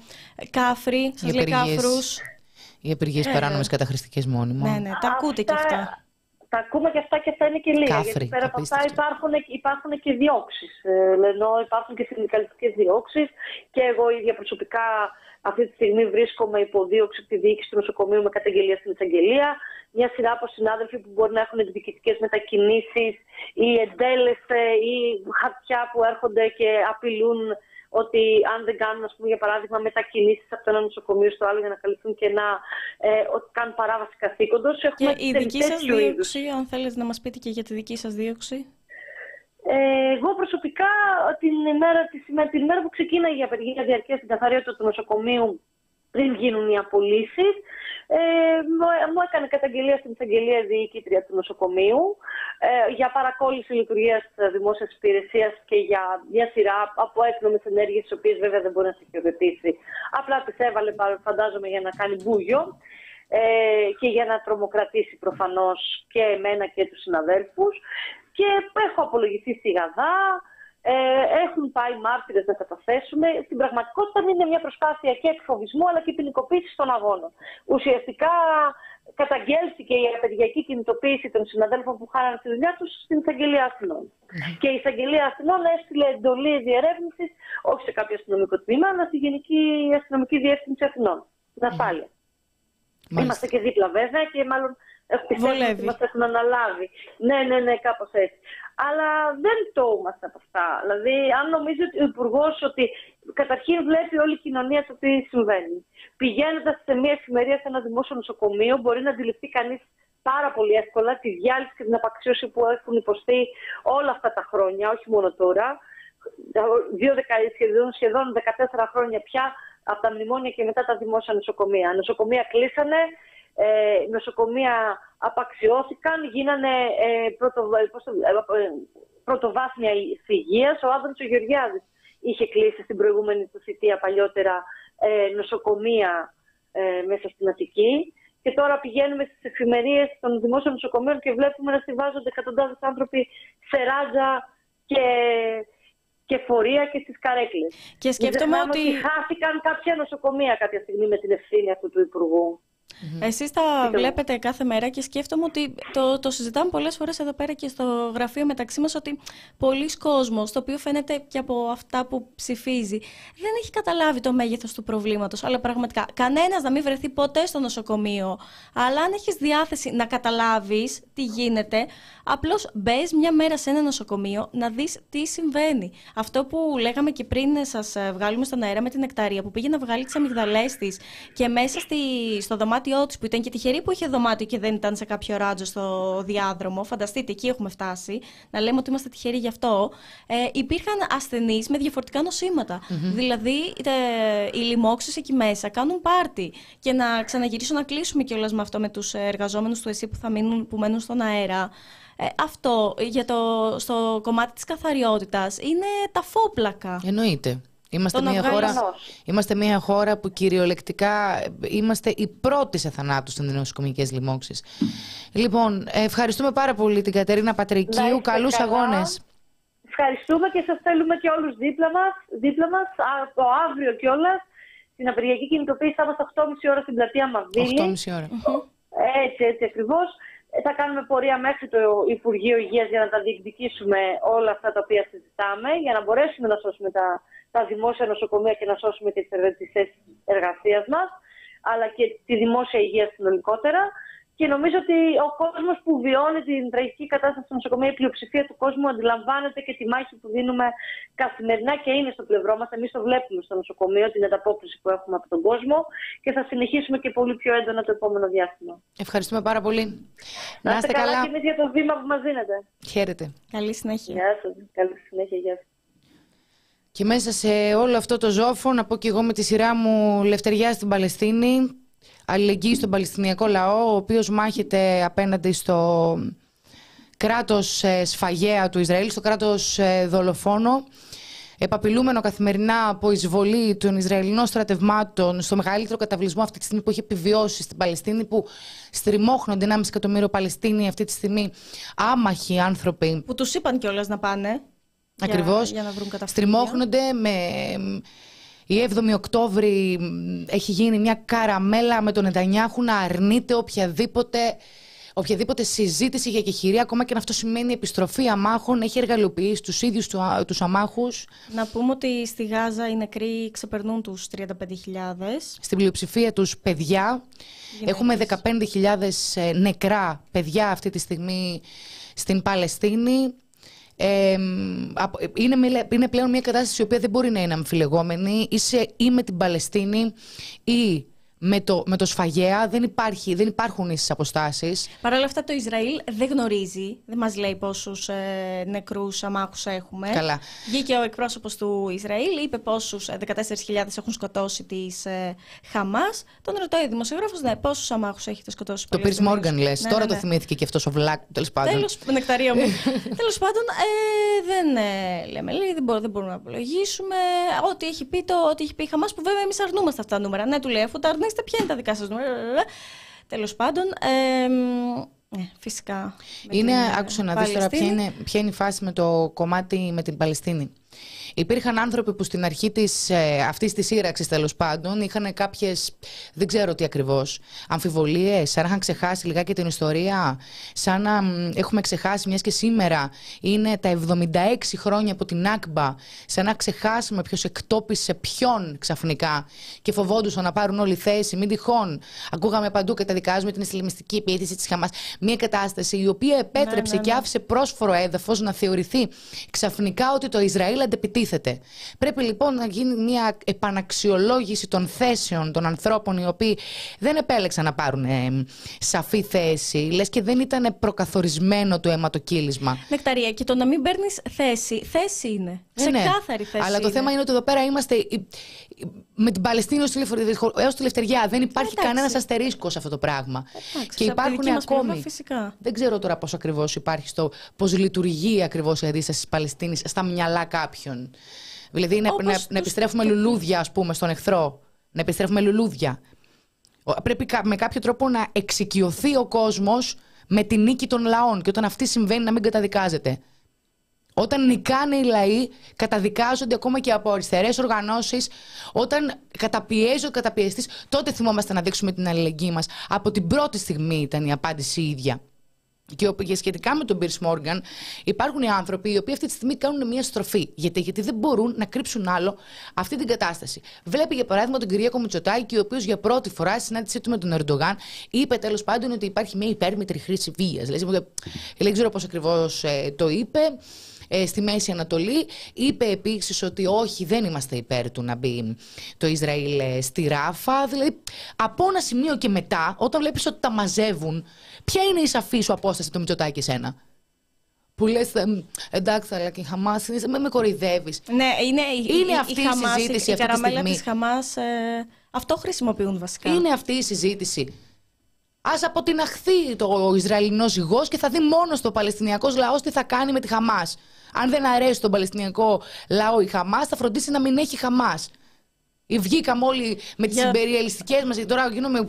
B: κάφροι, σας λέει κάφρους.
A: Οι απεργίες παράνομες καταχρηστικές μόνιμα.
B: Ναι, ναι, τα ακούτε και αυτά.
C: Τα ακούμε και αυτά και αυτά είναι και λίγα.
A: Κάφρι,
C: γιατί πέρα από αυτά υπάρχουν, υπάρχουν και διώξεις. Ε, ενώ υπάρχουν και συνδικαλιστικές διώξεις. Και εγώ ίδια προσωπικά αυτή τη στιγμή βρίσκομαι υπό δίωξη από τη διοίκηση του νοσοκομείου με καταγγελία στην εισαγγελία. Μια σειρά από συνάδελφοι που μπορεί να έχουν εκδικητικές μετακινήσεις ή εντέλες ή χαρτιά που έρχονται και απειλούν ότι αν δεν κάνουν, ας πούμε, για παράδειγμα, μετακινήσεις από το ένα νοσοκομείο στο άλλο για να καλυφθούν κενά, ε, ότι κάνουν παράβαση καθήκοντος.
B: Και η δική σας δίωξη, αν θέλετε να μας πείτε και για τη δική σας δίωξη.
C: Ε, εγώ προσωπικά την ημέρα, την ημέρα που ξεκίναγε η απεργία διαρκεία στην καθαριότητα του νοσοκομείου, πριν γίνουν οι απολύσεις, ε, μου έκανε καταγγελία στην εισαγγελία διοικήτρια του νοσοκομείου ε, για παρακόλληση λειτουργίας δημόσιας υπηρεσίας και για μια σειρά από έκνομες ενέργειες, τις οποίες βέβαια δεν μπορεί να στοιχειοδετήσει. Απλά τις έβαλε, φαντάζομαι, για να κάνει μπούγιο ε, και για να τρομοκρατήσει προφανώς και εμένα και τους συναδέλφους. Και έχω απολογηθεί στη Γαδά. Ε, έχουν πάει μάρτυρες να καταθέσουμε. Στην πραγματικότητα είναι μια προσπάθεια και εκφοβισμού αλλά και ποινικοποίηση των αγώνων. Ουσιαστικά καταγγέλθηκε η απεργιακή κινητοποίηση των συναδέλφων που χάνανε τη δουλειά τους στην εισαγγελία Αθηνών. Mm. Και η εισαγγελία Αθηνών έστειλε εντολή διερεύνησης, όχι σε κάποιο αστυνομικό τμήμα, αλλά στη Γενική Αστυνομική Διεύθυνση Αθηνών. Στην ασφάλεια. Mm. Είμαστε και δίπλα βέβαια και μάλλον πιστεύουν ότι μας έχουν αναλάβει. Ναι, ναι, ναι, κάπως έτσι. Αλλά δεν πτώμαστε από αυτά. Δηλαδή, αν νομίζει ο Υπουργός ότι καταρχήν βλέπει όλη η κοινωνία το τι συμβαίνει. Πηγαίνοντας σε μια εφημερία, σε ένα δημόσιο νοσοκομείο, μπορεί να αντιληφθεί κανείς πάρα πολύ εύκολα τη διάλυση και την απαξίωση που έχουν υποστεί όλα αυτά τα χρόνια, όχι μόνο τώρα. Δύο σχεδόν, σχεδόν δεκατέσσερα χρόνια πια από τα μνημόνια και μετά τα δημόσια νοσοκομεία. Νοσοκομεία κλείσανε, ε, νοσοκομεία απαξιώθηκαν, γίνανε ε, πρωτο, ε, πρωτοβάθμια υγείας. Ο Άδωνης ο Γεωργιάδης είχε κλείσει στην προηγούμενη του θητεία παλιότερα ε, νοσοκομεία ε, μέσα στην Αττική. Και τώρα πηγαίνουμε στις εφημερίες των δημόσιων νοσοκομείων και βλέπουμε να συμβάζονται εκατοντάδες άνθρωποι σε ράτζα και, και φορεία και στις καρέκλες.
B: Και σκέφτομαι ότι...
C: ότι χάθηκαν κάποια νοσοκομεία κάποια στιγμή με την ευθύνη αυτού του Υπουργού.
B: Mm-hmm. Εσείς τα βλέπετε κάθε μέρα και σκέφτομαι ότι το, το συζητάμε πολλές φορές εδώ πέρα και στο γραφείο μεταξύ μας, ότι πολλοί κόσμος, το οποίο φαίνεται και από αυτά που ψηφίζει, δεν έχει καταλάβει το μέγεθος του προβλήματος. Αλλά πραγματικά κανένας να μην βρεθεί ποτέ στο νοσοκομείο. Αλλά αν έχεις διάθεση να καταλάβεις τι γίνεται, απλώς μπες μια μέρα σε ένα νοσοκομείο να δεις τι συμβαίνει. Αυτό που λέγαμε και πριν σας βγάλουμε στον αέρα με την Νεκταρία, που πήγε να βγάλει τις αμυγδαλές της και μέσα στη, στο δωμάτιό της, που ήταν και τυχερή που είχε δωμάτιο και δεν ήταν σε κάποιο ράτζο στο διάδρομο, φανταστείτε, εκεί έχουμε φτάσει, να λέμε ότι είμαστε τυχεροί γι' αυτό, ε, υπήρχαν ασθενείς με διαφορετικά νοσήματα. Mm-hmm. Δηλαδή, ε, οι λοιμώξεις εκεί μέσα κάνουν πάρτι. Και να ξαναγυρίσω να κλείσουμε κιόλας με αυτό με τους εργαζόμενους του ΕΣΥ που, θα μείνουν, που μένουν στον αέρα. Ε, αυτό για το, στο κομμάτι της καθαριότητας είναι τα φόπλακα.
A: Εννοείται. Είμαστε μια, χώρα, είμαστε μια χώρα που κυριολεκτικά είμαστε οι πρώτοι σε θανάτους στις νοσοκομικές λοιμώξεις. Λοιπόν, ευχαριστούμε πάρα πολύ την Κατερίνα Πατρικίου. Καλούς καλά. αγώνες.
C: Ευχαριστούμε και σας θέλουμε και όλους δίπλα μας, δίπλα μας από αύριο κιόλας. Στην απεργιακή κινητοποίηση θα είμαστε οκτώ και μισή ώρα στην πλατεία Μαβδίλη.
A: οκτώ και μισή ώρα.
C: Έτσι, έτσι ακριβώς. Θα κάνουμε πορεία μέχρι το Υπουργείο Υγείας για να τα διεκδικήσουμε όλα αυτά τα οποία συζητάμε, για να μπορέσουμε να σώσουμε τα, τα δημόσια νοσοκομεία και να σώσουμε και τις θέσεις εργασίας μας, αλλά και τη δημόσια υγεία συνολικότερα. Και νομίζω ότι ο κόσμος που βιώνει την τραγική κατάσταση στο νοσοκομείο, η πλειοψηφία του κόσμου αντιλαμβάνεται και τη μάχη που δίνουμε καθημερινά και είναι στο πλευρό μας. Εμείς το βλέπουμε στο νοσοκομείο, την ανταπόκριση που έχουμε από τον κόσμο, και θα συνεχίσουμε και πολύ πιο έντονα το επόμενο διάστημα.
A: Ευχαριστούμε πάρα πολύ.
C: Να είστε καλά, καλά και εμείς για το βήμα που μας δίνετε.
A: Χαίρετε.
B: Καλή συνέχεια.
C: Γεια σας. Καλή συνέχεια. Γεια σας.
A: Και μέσα σε όλο αυτό το ζόφο, να πω και εγώ με τη σειρά μου λευτεριά στην Παλαιστίνη. Αλληλεγγύη στον Παλαιστινιακό λαό, ο οποίος μάχεται απέναντι στο κράτος σφαγέα του Ισραήλ, στο κράτος δολοφόνο, επαπειλούμενο καθημερινά από εισβολή των Ισραηλινών στρατευμάτων στο μεγαλύτερο καταβλισμό αυτή τη στιγμή που έχει επιβιώσει στην Παλαιστίνη, που στριμώχνονται ενάμιση εκατομμύριο Παλαιστίνοι αυτή τη στιγμή, άμαχοι άνθρωποι.
B: Που τους είπαν κιόλας να πάνε.
A: Ακριβώς.
B: Για, για να βρουν καταφύγια.
A: Στριμώχνονται με... Η έβδομη Οκτώβρη έχει γίνει μια καραμέλα με τον Νετανιάχου να αρνείται οποιαδήποτε, οποιαδήποτε συζήτηση για κεχηρία, ακόμα και αν αυτό σημαίνει επιστροφή αμάχων. Έχει εργαλειοποιήσει τους ίδιους τους αμάχους.
B: Να πούμε ότι στη Γάζα οι νεκροί ξεπερνούν τους τριάντα πέντε χιλιάδες.
A: Στην πλειοψηφία τους παιδιά. Γυναίκες. Έχουμε δεκαπέντε χιλιάδες νεκρά παιδιά αυτή τη στιγμή στην Παλαιστίνη. Ε, είναι, είναι πλέον μια κατάσταση η οποία δεν μπορεί να είναι αμφιλεγόμενη. Είσαι ή με την Παλαιστίνη ή με το, με το σφαγέα. Δεν, υπάρχει, δεν υπάρχουν ίσες αποστάσεις.
B: Παρ' όλα αυτά το Ισραήλ δεν γνωρίζει, δεν μας λέει πόσους ε, νεκρούς αμάχους έχουμε.
A: Καλά.
B: Βγήκε ο εκπρόσωπος του Ισραήλ, είπε πόσους ε, δεκατέσσερις χιλιάδες έχουν σκοτώσει της ε, Χαμάς. Τον ρωτάει ο δημοσιογράφος, ναι, πόσους αμάχους έχετε σκοτώσει.
A: Το Piers Morgan λες, ναι, τώρα ναι, ναι. Το θυμήθηκε και αυτός ο βλάκ, τέλος πάντων.
B: Τέλος, Νεκταρία μου. Τέλος πάντων, ε, δεν ε, λέμε, λέει, δεν, μπορούμε, δεν μπορούμε να απολογίσουμε. Ό,τι έχει πει, το, ό,τι έχει πει η Χαμάς, που βέβαια εμείς αρνούμαστε αυτά τα νούμερα. Ναι, του λέει, αφού τα αρνείστε, ποια είναι τα δικά σας νούμερα. Τέλος πάντων, ε, ε, φυσικά.
A: Είναι, άκουσα να δεις τώρα ποια είναι, ποια είναι η φάση με το κομμάτι με την Παλαιστίνη. Υπήρχαν άνθρωποι που στην αρχή της, ε, αυτής της σύραξης, τέλος πάντων, είχαν κάποιες, δεν ξέρω τι ακριβώς, αμφιβολίες, σαν να είχαν ξεχάσει λιγάκι την ιστορία, σαν να μ, έχουμε ξεχάσει, μιας και σήμερα είναι τα εβδομήντα έξι χρόνια από την Νάκμπα, σαν να ξεχάσουμε ποιος εκτόπισε ποιον ξαφνικά και φοβόντουσαν να πάρουν όλη θέση, μην τυχόν. Ακούγαμε παντού και τα δικάζουμε την ισλαμιστική επίθεση της Χαμάς. Μια κατάσταση η οποία επέτρεψε ναι, ναι, ναι. και άφησε πρόσφορο έδαφος να θεωρηθεί ξαφνικά ότι το Ισραήλ αντεπιτίθεται. Πρέπει λοιπόν να γίνει μια επαναξιολόγηση των θέσεων των ανθρώπων οι οποίοι δεν επέλεξαν να πάρουν ε, σαφή θέση, λες και δεν ήταν προκαθορισμένο το αιματοκύλισμα. Νεκταρία,
B: και το να μην παίρνεις θέση, θέση είναι. Ε, ξεκάθαρη
A: ναι.
B: θέση.
A: Αλλά το
B: είναι.
A: θέμα είναι ότι εδώ πέρα είμαστε με την Παλαιστίνη έως τη Λευτεριά. Δεν υπάρχει κανένας αστερίσκος σε αυτό το πράγμα.
B: Εντάξει,
A: και υπάρχουν ακόμη.
B: Φυσικά.
A: Δεν ξέρω τώρα πώς ακριβώς υπάρχει, στο, πώς λειτουργεί ακριβώς η αντίσταση της Παλαιστίνης στα μυαλά κάποιων. Δηλαδή να, να, να επιστρέφουμε λουλούδια, ας πούμε, στον εχθρό. Να επιστρέφουμε λουλούδια. Πρέπει με κάποιο τρόπο να εξοικειωθεί ο κόσμος με τη νίκη των λαών και όταν αυτή συμβαίνει να μην καταδικάζεται. Όταν νικάνε οι λαοί, καταδικάζονται ακόμα και από αριστερές οργανώσεις. Όταν καταπιέζει ο καταπιεστής, τότε θυμόμαστε να δείξουμε την αλληλεγγύη μας. Από την πρώτη στιγμή ήταν η απάντηση η ίδια. Και σχετικά με τον Piers Morgan, υπάρχουν οι άνθρωποι οι οποίοι αυτή τη στιγμή κάνουν μια στροφή. Γιατί, γιατί δεν μπορούν να κρύψουν άλλο αυτή την κατάσταση. Βλέπει για παράδειγμα τον Κυριάκο Μητσοτάκη, ο οποίος για πρώτη φορά στη συνάντησή του με τον Ερντογάν είπε τέλος πάντων ότι υπάρχει μια υπέρμετρη χρήση βίας. Δεν ξέρω πώς ακριβώς ε, το είπε. Στη Μέση Ανατολή. Είπε επίσης ότι όχι, δεν είμαστε υπέρ του να μπει το Ισραήλ στη Ράφα. Δηλαδή, από ένα σημείο και μετά, όταν βλέπεις ότι τα μαζεύουν, ποια είναι η σαφή σου απόσταση το Μητσοτάκη εσένα? Που λες, εντάξει, αλλά και η Χαμάς, με, με κοροϊδεύεις.
B: Ναι, είναι,
A: είναι η, αυτή η, η, Χαμάς, η συζήτηση
B: η,
A: αυτή τη στιγμή. Η καραμέλα
B: της Χαμάς, ε, αυτό χρησιμοποιούν βασικά.
A: Είναι αυτή η συζήτηση. Ας αποτιναχθεί το Ισραηλινό ζυγός και θα δει μόνο στο Παλαιστινιακός λαός τι θα κάνει με τη Χαμάς. Αν δεν αρέσει τον Παλαιστινιακό λαό η Χαμάς, θα φροντίσει να μην έχει Χαμάς. Βγήκαμε όλοι με τις yeah. υπεριαλιστικές μας, τώρα γίνομαι,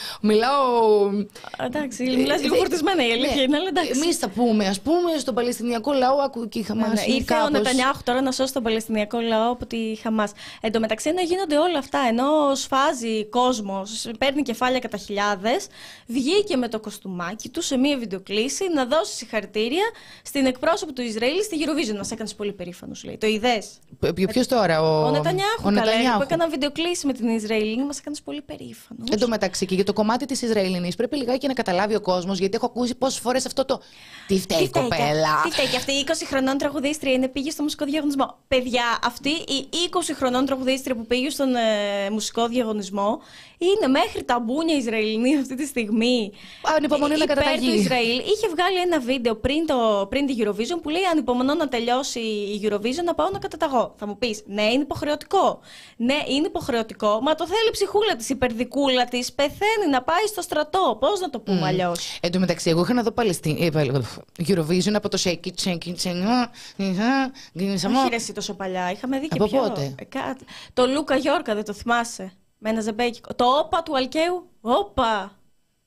A: μιλάω...
B: Εντάξει, μιλάς λίγο φορτισμένα η αλήθεια είναι, αλλά εντάξει.
A: Εμείς θα πούμε, ας πούμε, στον Παλαιστινιακό λαό, άκου και η Χαμάς. Ναι,
B: ναι. Ήρθε κάπως... ο Νετανιάχου τώρα να σώσει τον Παλαιστινιακό λαό από τη Χαμάς. Εν τω μεταξύ, ενώ γίνονται όλα αυτά, ενώ σφάζει κόσμος, παίρνει κεφάλια κατά χιλιάδες, βγήκε με το κοστούμάκι του σε μία βιντεοκλήση να δώσει συγχαρητήρια στην εκπρόσωπο του Ισραήλ στη Eurovision. Μας έκανες πολύ περήφανος, λέει. Το είδες?
A: Ποιος τώρα, ο,
B: ο Νετανιάχου, καλά, που έκαναν βιντεοκλήση με την Ισραηλινή, μας έκανες πολύ περήφανος.
A: Εν τω μεταξύ, και για το κομμάτι της Ισραηλινής πρέπει λιγάκι να καταλάβει ο κόσμος, γιατί έχω ακούσει πόσες φορές αυτό το. Τι φταίει η κοπέλα.
B: Τι φταίει, και αυτή η είκοσι χρονών τραγουδίστρια είναι, πήγε στο μουσικό διαγωνισμό. Παιδιά, αυτή η είκοσι χρονών τραγουδίστρια που πήγε στον ε, μουσικό διαγωνισμό είναι μέχρι τα μπούνια Ισραηλινή αυτή τη στιγμή.
A: Ανυπομονεί να καταταγεί.
B: Υπέρ του Ισραήλ. Είχε βγάλει ένα βίντεο πριν, το, πριν τη Eurovision που λέει: ανυπομονώ να τελειώσει η Eurovision, να πάω να καταταγώ. Θα μου πεις, ναι, είναι υποχρεωτικό. Ναι, είναι υποχρεωτικό. Μα το θέλει η ψυχούλα της, η υπερδικούλα της. Πεθαίνει να πάει στο στρατό. Πώς να το πούμε mm. αλλιώς?
A: Εν τω μεταξύ, εγώ είχα να δω Παλαιστίνη, Eurovision από το Shake It, Shake It, Shake It.
B: Όχι ρε εσύ τόσο παλιά. Είχαμε δει και
A: από
B: πιο.
A: Πότε?
B: Το Λούκα Γιόρκα, δεν το θυμάσαι? Με ένα ζεμπέκικο. Το όπα του Αλκαίου. Όπα.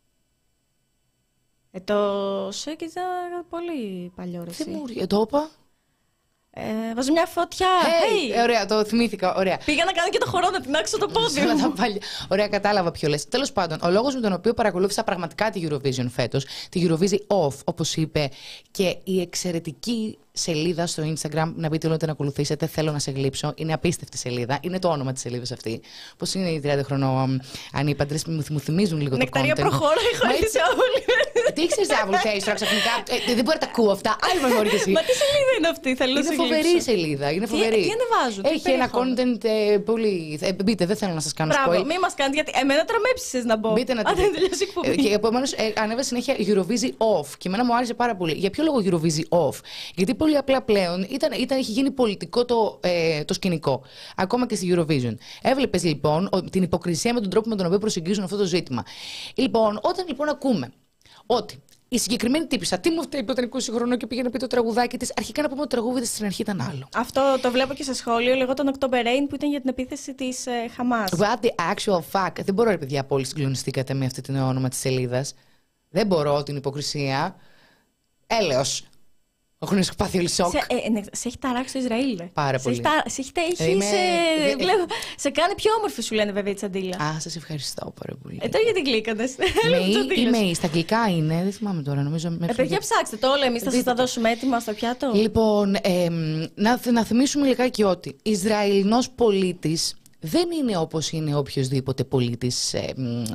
B: Ε, το Shake It ήταν πολύ παλιό ρε εσύ.
A: Ε, το όπα.
B: Ε, βάζω μια φωτιά.
A: Hey, hey. Ωραία, το θυμήθηκα. Ωραία.
B: Πήγα να κάνω και το χορό να την άξω το πόδι μου.
A: Ωραία, κατάλαβα ποιο λες. Τέλος πάντων, ο λόγος με τον οποίο παρακολούθησα πραγματικά τη Eurovision φέτος, τη Eurovision Off, όπως είπε, και η εξαιρετική σελίδα στο Instagram, να μπείτε όλο να την ακολουθήσετε, θέλω να σε γλύψω. Είναι απίστευτη σελίδα. Είναι το όνομα της σελίδας αυτή. Πώς είναι οι τριάντα χρονών ανήπαντρες, μου θυμίζουν λίγο
B: Νεκταρία,
A: το content.
B: Νεκταρία, προχώρα, η χωρίς άβολη.
A: Τι ήξερες άβολη θέση τώρα ξαφνικά? Δεν μπορεί να τα ακούω αυτά. Άλλη με γνωρίζει εσύ.
B: Μα τι σελίδα είναι αυτή, θέλω να σε
A: γλύψω. Είναι φοβερή σελίδα. Είναι φοβερή.
B: Τι ανεβάζουν?
A: Έχει ένα content πολύ. Μπείτε, δεν θέλω να σας κάνω spoil.
B: Μπράβο, μη μας κάνετε, γιατί εμένα τώρα με έψησες να μπω.
A: Μπείτε να
B: τη δείτε.
A: Και επομένως ανέβασε συνέχεια Eurovision Off. Και εμένα μου άρεσε πάρα πολύ. Για ποιο λόγο Eurovision Off? Γιατί πολύ απλά πλέον Ήταν, ήταν, είχε γίνει πολιτικό το, ε, το σκηνικό. Ακόμα και στη Eurovision. Έβλεπες λοιπόν την υποκρισία με τον τρόπο με τον οποίο προσεγγίζουν αυτό το ζήτημα. Λοιπόν, όταν λοιπόν ακούμε ότι η συγκεκριμένη τύπισσα, τι μου φταίει που ήταν είκοσι χρονών και πήγε να πει το τραγουδάκι της, αρχικά να πούμε ότι το τραγούδι της στην αρχή ήταν άλλο.
B: Αυτό το βλέπω και σε σχόλιο, λεγόταν October Rain, που ήταν για την επίθεση της ε, Χαμάς.
A: What the actual fuck. Δεν μπορώ, ρε παιδιά, πολύ συγκλονιστήκατε με αυτή την όνομα της σελίδας. Δεν μπορώ την υποκρισία. Έλεος. Έχουν πάθει όλοι σοκ.
B: Σε, ε, ναι, σε έχει ταράξει το Ισραήλ.
A: Πάρα πολύ.
B: Σε, τα, σε έχει, έχει
A: Είμαι...
B: σε, βλέπω, σε κάνει πιο όμορφη, σου λένε βέβαια η Τσαντίλα.
A: Α, σας ευχαριστώ πάρα πολύ.
B: Ε, τώρα γιατί κλίκανες.
A: Είμαι, στα αγγλικά είναι, δεν θυμάμαι τώρα. Νομίζω,
B: ε, παιδιά, ψάξτε το όλα, εμείς θα σας τα δώσουμε έτοιμα στο πιάτο.
A: Λοιπόν, ε, να, να θυμίσουμε λιγάκι ότι Ισραηλινός πολίτης δεν είναι όπως είναι οποιοσδήποτε πολίτης. Ε,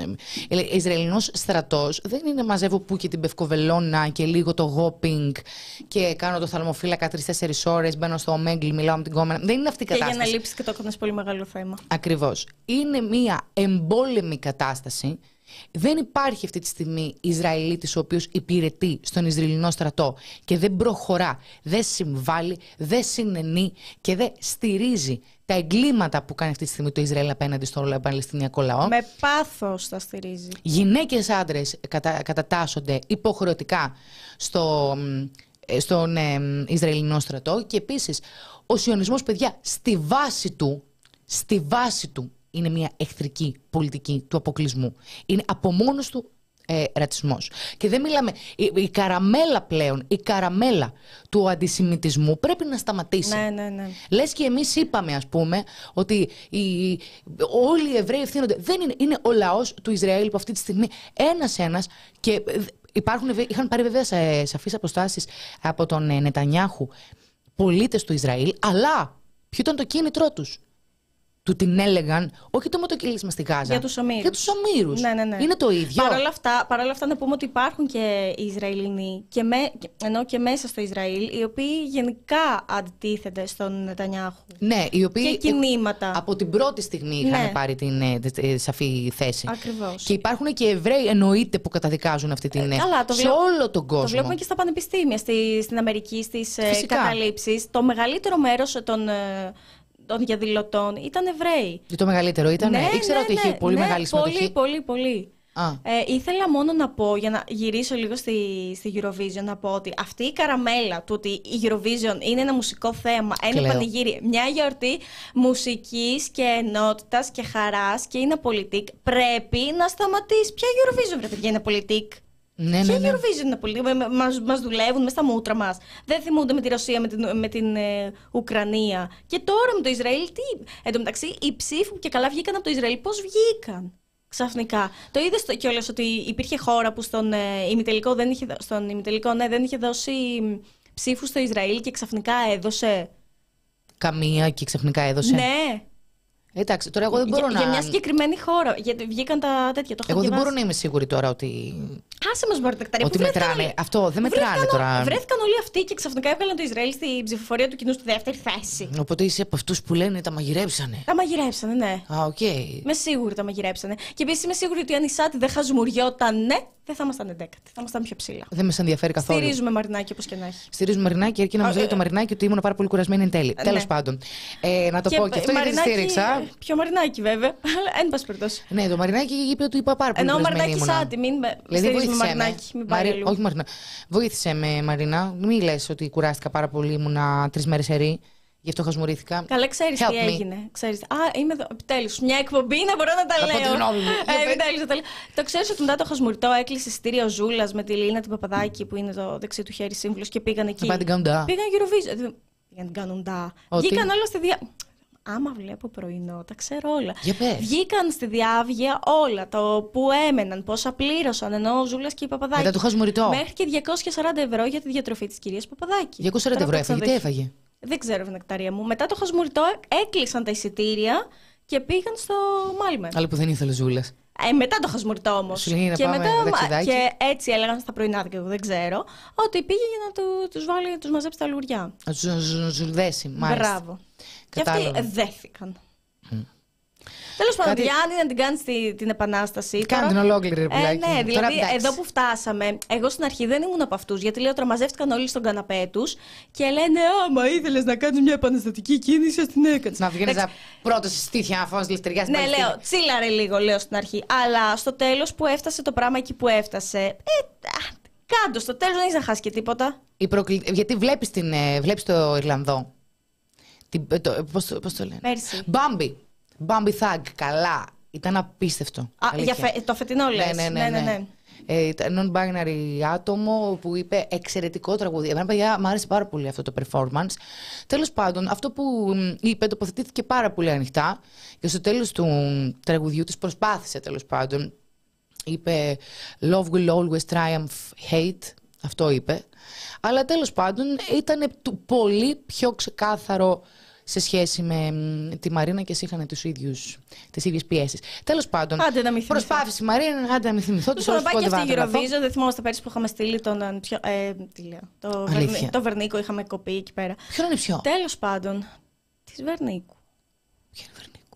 A: ε, ε, Ισραηλινός στρατός δεν είναι μαζεύω που και την πευκοβελώνα και λίγο το γόπινγκ και κάνω το θαλμοφύλακα τρεις-τέσσερις ώρες, μπαίνω στο Ομέγκλι, μιλάω με την κόμενα. Δεν είναι αυτή η κατάσταση.
B: Και για να λείψεις και το έκανες πολύ μεγάλο θέμα.
A: Ακριβώς. Είναι μια εμπόλεμη κατάσταση. Δεν υπάρχει αυτή τη στιγμή Ισραηλίτης ο οποίος υπηρετεί στον Ισραηλινό στρατό και δεν προχωρά, δεν συμβάλλει, δεν συνενεί και δεν στηρίζει τα εγκλήματα που κάνει αυτή τη στιγμή το Ισραήλ απέναντι στον Παλαιστινιακό λαό.
B: Με πάθος τα στηρίζει.
A: Γυναίκες, άντρες κατα, κατατάσσονται υποχρεωτικά στο, στον ε, Ισραηλινό στρατό και επίσης ο σιωνισμός, παιδιά, στη βάση του, στη βάση του είναι μια εχθρική πολιτική του αποκλεισμού. Είναι από μόνος του ε, ρατσισμός. Και δεν μιλάμε. Η, η καραμέλα πλέον, η καραμέλα του αντισημιτισμού πρέπει να σταματήσει.
B: Ναι, ναι, ναι.
A: Λες και εμείς είπαμε, ας πούμε, ότι οι, όλοι οι Εβραίοι ευθύνονται. Δεν είναι. Είναι ο λαός του Ισραήλ που αυτή τη στιγμή ένας-ένας και υπάρχουν, είχαν πάρει βέβαια σε σαφείς αποστάσεις από τον Νετανιάχου πολίτες του Ισραήλ, αλλά ποιο ήταν το κίνητρό τους? Του την έλεγαν, όχι το μοτοκύλισμα στη Γάζα.
B: Για τους ομήρους.
A: Για τους ομήρους.
B: Ναι, ναι, ναι.
A: Είναι το ίδιο.
B: Παρ' όλα αυτά, παρ' όλα αυτά να πούμε ότι υπάρχουν και οι Ισραηλινοί, και με, ενώ και μέσα στο Ισραήλ, οι οποίοι γενικά αντιτίθενται στον Νετανιάχου.
A: Ναι, οι οποίοι
B: και κινήματα.
A: Από την πρώτη στιγμή είχαν
B: ναι.
A: πάρει την ε, ε, σαφή θέση.
B: Ακριβώς.
A: Και υπάρχουν και Εβραίοι, εννοείται, που καταδικάζουν αυτή την. Ε,
B: καλά, το
A: σε
B: βλέπ...
A: όλο τον κόσμο.
B: Το βλέπουμε και στα πανεπιστήμια, στη, στην Αμερική, στις ε, καταλήψεις. Το μεγαλύτερο μέρος των. Ε, των διαδηλωτών ήταν Εβραίοι. Και
A: το μεγαλύτερο ήταν.
B: Ναι,
A: ήξερα
B: ναι,
A: ότι είχε
B: ναι,
A: πολύ
B: ναι,
A: μεγάλη συμμετοχή.
B: Πολύ, πολύ, πολύ. Ε, ήθελα μόνο να πω, για να γυρίσω λίγο στη, στη Eurovision, να πω ότι αυτή η καραμέλα του ότι η Eurovision είναι ένα μουσικό θέμα, ένα πανηγύρι, μια γιορτή μουσικής και ενότητας και χαράς και είναι πολιτικ, πρέπει να σταματήσει. Ποια Eurovision, ρε παιδιά, είναι πολιτικ?
A: Ναι,
B: Ποια
A: ναι, ναι.
B: Eurovision είναι πολιτικ? Μας, μας δουλεύουν μέσα στα μούτρα μας. Δεν θυμούνται με τη Ρωσία, με την, με την ε, Ουκρανία. Και τώρα με το Ισραήλ, τι? Εν τω μεταξύ, οι ψήφοι που και καλά βγήκαν από το Ισραήλ, πώς βγήκαν ξαφνικά? Το είδες κιόλας ότι υπήρχε χώρα που στον ε, ημιτελικό, δεν είχε, στον ημιτελικό ναι, δεν είχε δώσει ψήφους στο Ισραήλ και ξαφνικά έδωσε.
A: Καμία και ξαφνικά έδωσε.
B: Ναι.
A: Εντάξει, τώρα εγώ δεν μπορώ
B: για,
A: να.
B: Για μια συγκεκριμένη χώρα. Γιατί βγήκαν τα τέτοια. Το
A: εγώ δεν
B: διαβάσει.
A: μπορώ να είμαι σίγουρη τώρα ότι.
B: Άσε μας Μπαρτεκταρή.
A: Ότι μετράνε. Όλοι... Αυτό δεν μετράνε βρέθηκαν, τώρα.
B: Βρέθηκαν όλοι αυτοί και ξαφνικά έβγαλαν το Ισραήλ στην ψηφοφορία του κοινού στη δεύτερη θέση.
A: Οπότε είσαι από αυτούς που λένε τα μαγειρέψανε.
B: Τα μαγειρέψανε, ναι.
A: Α, οκ. Okay.
B: Είμαι σίγουρη τα μαγειρέψανε. Και επίσης είμαι σίγουρη ότι αν η Σάτι δεν χαζμουριόταν, ναι, δεν θα ήμασταν εντέκατοι. Θα ήμασταν πιο ψηλά.
A: Δεν με ενδιαφέρει καθόλου.
B: Στηρίζουμε Μαρινάκι όπως και να έχει.
A: Στηρίζουμε Μαρινάκι, αρκεί να μας λέει το Μαρινάκι ότι ήμουν πάρα πολύ κουρασμένη εν τέλει.
B: Ναι.
A: Τέλος πάντων. Ε, να το και πω και αυτό γιατί τη στήριξα.
B: Πιο Μαρινάκι βέβαια. Αλλά εν πάση περιπτώσει.
A: Ναι, το Μαρινάκι είπε ότι είπα πάρα πολύ κουρασμένη.
B: Ενώ Μαρινάκι Σάτι, μην στηρίζουμε Μαρινάκι. Μην πάει αλλού.
A: Όχι Μαρίνα. Βοήθησε με, Μαρίνα. Μην λες ότι κουράστηκα πάρα πολύ. Ήμουνα τρεις μέρες ερή. Γι' αυτό χασμουρήθηκα.
B: Καλά, ξέρεις τι έγινε. Ξέρεις. Α, είμαι εδώ. Επιτέλους, μια εκπομπή να μπορώ να τα λέω.
A: Από τη γνώμη μου.
B: Ε, επιτέλους, τα λέω. Το ξέρεις ότι μετά το χασμουριτό έκλεισε εισιτήριο Ζούλας με τη Λίνα την Παπαδάκη που είναι το δεξί του χέρι σύμβουλος και πήγαν εκεί.
A: Να πήγαν
B: Eurovision. Πήγαν την κάνουν ντά. Βγήκαν όλα στη δια. Άμα βλέπω πρωινό, τα ξέρω όλα. Βγήκαν στη διάβγεια όλα. Το που έμεναν, πόσα πλήρωσαν, ενώ ο Ζούλας και η Παπαδάκη.
A: Μετά το χασμουριτό.
B: Μέχρι και διακόσια σαράντα ευρώ για τη διατροφή της κυρίας Παπαδάκη.
A: διακόσια σαράντα ευρώ έφαγε. Τι έφαγε?
B: Δεν ξέρω, Νεκταρία μου. Μετά το χασμουριτό έκλεισαν τα εισιτήρια και πήγαν στο Μάλμε.
A: Αλλά που δεν ήθελε Ζούλας.
B: Ε, μετά το χασμουριτό όμως.
A: Και, μετά,
B: και έτσι έλεγαν στα πρωινά, και εγώ δεν ξέρω, ότι πήγε για να του, τους βάλει, να τους μαζέψει τα λουριά.
A: Να τους ζουλδέσει, μάλιστα.
B: Μπράβο. Κατάλαβα. Και αυτοί δέθηκαν. Mm. Τέλος πάντων, Κάτι... Γιάννη, να την κάνει τη, την επανάσταση.
A: Κάνει την ολόκληρη, ρε πουλάκι.
B: Ε, ναι, δηλαδή τώρα, εδώ που φτάσαμε, εγώ στην αρχή δεν ήμουν από αυτούς, γιατί λέω μαζεύτηκαν όλοι στον καναπέ τους και λένε άμα ήθελες να κάνεις μια επαναστατική κίνηση, ας την έκανες.
A: Να βγαίνεις να πρώτο στη στήθια να φας λευτεριά στην
B: Ναι, λέω, τσίλαρε λίγο, λέω στην αρχή. Αλλά στο τέλος που έφτασε το πράγμα εκεί που έφτασε. Ε, κάντο, στο τέλος δεν έχεις να χάσει και τίποτα.
A: Προκλη... Γιατί βλέπεις, την, βλέπεις το Ιρλανδό. Την, το, πώς, πώς το λένε.
B: Πέρσι.
A: Μπάμπι. Μπάμπι Θάγκ, καλά. Ήταν απίστευτο.
B: Α, για φε, το φετινό λες.
A: Ναι, ναι, ναι. ναι, ναι. ναι. Ε, non-binary άτομο που είπε εξαιρετικό τραγούδι. Εμένα, παιδιά, μου άρεσε πάρα πολύ αυτό το performance. Τέλος πάντων, αυτό που είπε τοποθετήθηκε πάρα πολύ ανοιχτά και στο τέλος του τραγουδιού της προσπάθησε, τέλος πάντων. Είπε «Love will always triumph hate». Αυτό είπε. Αλλά τέλος πάντων ήταν πολύ πιο ξεκάθαρο σε σχέση με τη Μαρίνα και εσύ είχαν τους ίδιους, τις ίδιες πιέσεις. Τέλος πάντων, προσπάθησε η Μαρίνα, άντε να μην θυμηθώ τους όρους που
B: και αυτή η Eurovision, δεν θυμόμαστε πέρυσι που είχαμε στείλει τον, ε, τι λέω, το, Βερνί, το Βερνίκο, είχαμε κοπεί εκεί πέρα.
A: Ποιο είναι ποιο?
B: Τέλος πάντων, της Βερνίκου.
A: Ποιο είναι Βερνίκου?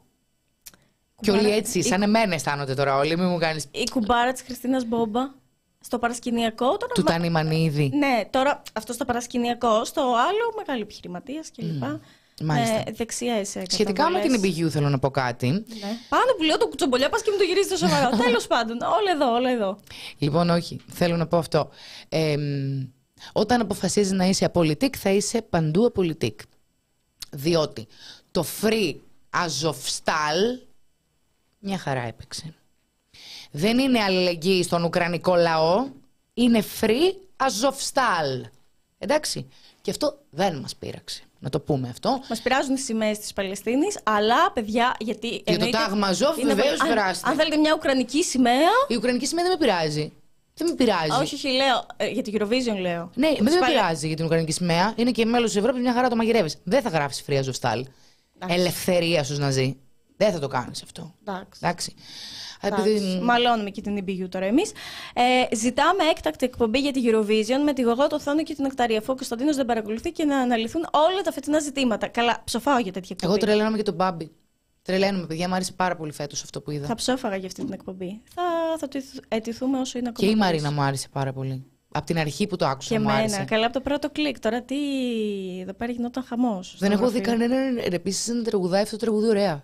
A: Και όλοι έτσι, σαν η... εμένα αισθάνονται τώρα όλοι, μην μου κάνεις...
B: Η κουμπάρα της Χριστίνας Μπόμπα. Στο παρασκηνιακό. Τώρα...
A: Του Τάνι Μανίδη.
B: Ναι, τώρα αυτό στο παρασκηνιακό, στο άλλο μεγάλο επιχειρηματίας κλπ. Mm.
A: Μάλιστα.
B: Ε, δεξιές
A: σχετικά με την Ιμπηγιού θέλω να πω κάτι.
B: Ναι. Πάνω που λέω το κουτσομπολιά, πας και μου το γυρίζει το σοβαρό. Τέλος πάντων, όλα εδώ, όλα εδώ.
A: Λοιπόν, όχι, θέλω να πω αυτό. Ε, όταν αποφασίζεις να είσαι απολυτικ, θα είσαι παντού απολυτικ. Διότι το Free Azovstal μια χαρά έπαιξε. Δεν είναι αλληλεγγύη στον Ουκρανικό λαό, είναι Free Azovstal. Εντάξει, και αυτό δεν μας πείραξε. Να το πούμε αυτό.
B: Μας πειράζουν οι σημαίες της Παλαιστίνης, αλλά παιδιά, γιατί.
A: Για το τάγμα Αζόφ, βεβαίως πειράζεται.
B: Αν θέλετε μια ουκρανική σημαία.
A: Η ουκρανική σημαία δεν με πειράζει. Δεν με πειράζει.
B: Όχι, όχι, λέω. Ε, για την Eurovision λέω.
A: Ναι, δεν με πειράζει για την ουκρανική σημαία. Είναι και μέλος της Ευρώπης, μια χαρά το μαγειρεύεις. Δεν θα γράψεις Free Azovstal. Ελευθερία στους Ναζί. Δεν θα το κάνεις αυτό.
B: Εντάξει.
A: Εντάξει.
B: Επειδή... Μαλώνουμε και την Ιμπηγιού τώρα εμείς. Ε, ζητάμε έκτακτη εκπομπή για τη Eurovision με τη Γογό, το Θόνο και την Νεκταρία. Αφού ο Κωνσταντίνος δεν παρακολουθεί και να αναλυθούν όλα τα φετινά ζητήματα. Καλά, ψοφάω για τέτοια εκπομπή.
A: Εγώ τρελαίνομαι για τον Μπάμπη. Τρελαίνομαι, παιδιά, μου άρεσε πάρα πολύ φέτος αυτό που είδα.
B: Θα ψόφαγα για αυτή την εκπομπή. Θα, θα το αιτηθούμε όσο είναι ακόμα.
A: Και η Μαρίνα μου άρεσε πάρα πολύ. Από την αρχή που το άκουσα.
B: Και
A: μου
B: εμένα.
A: Άρεσε.
B: Καλά, από το πρώτο κλικ. Τώρα τι. Εδώ πέρα γινόταν χαμός.
A: Δεν έχω δει κανέναν. Επίσης να τραγουδάει αυτό το τραγούδι ωραία.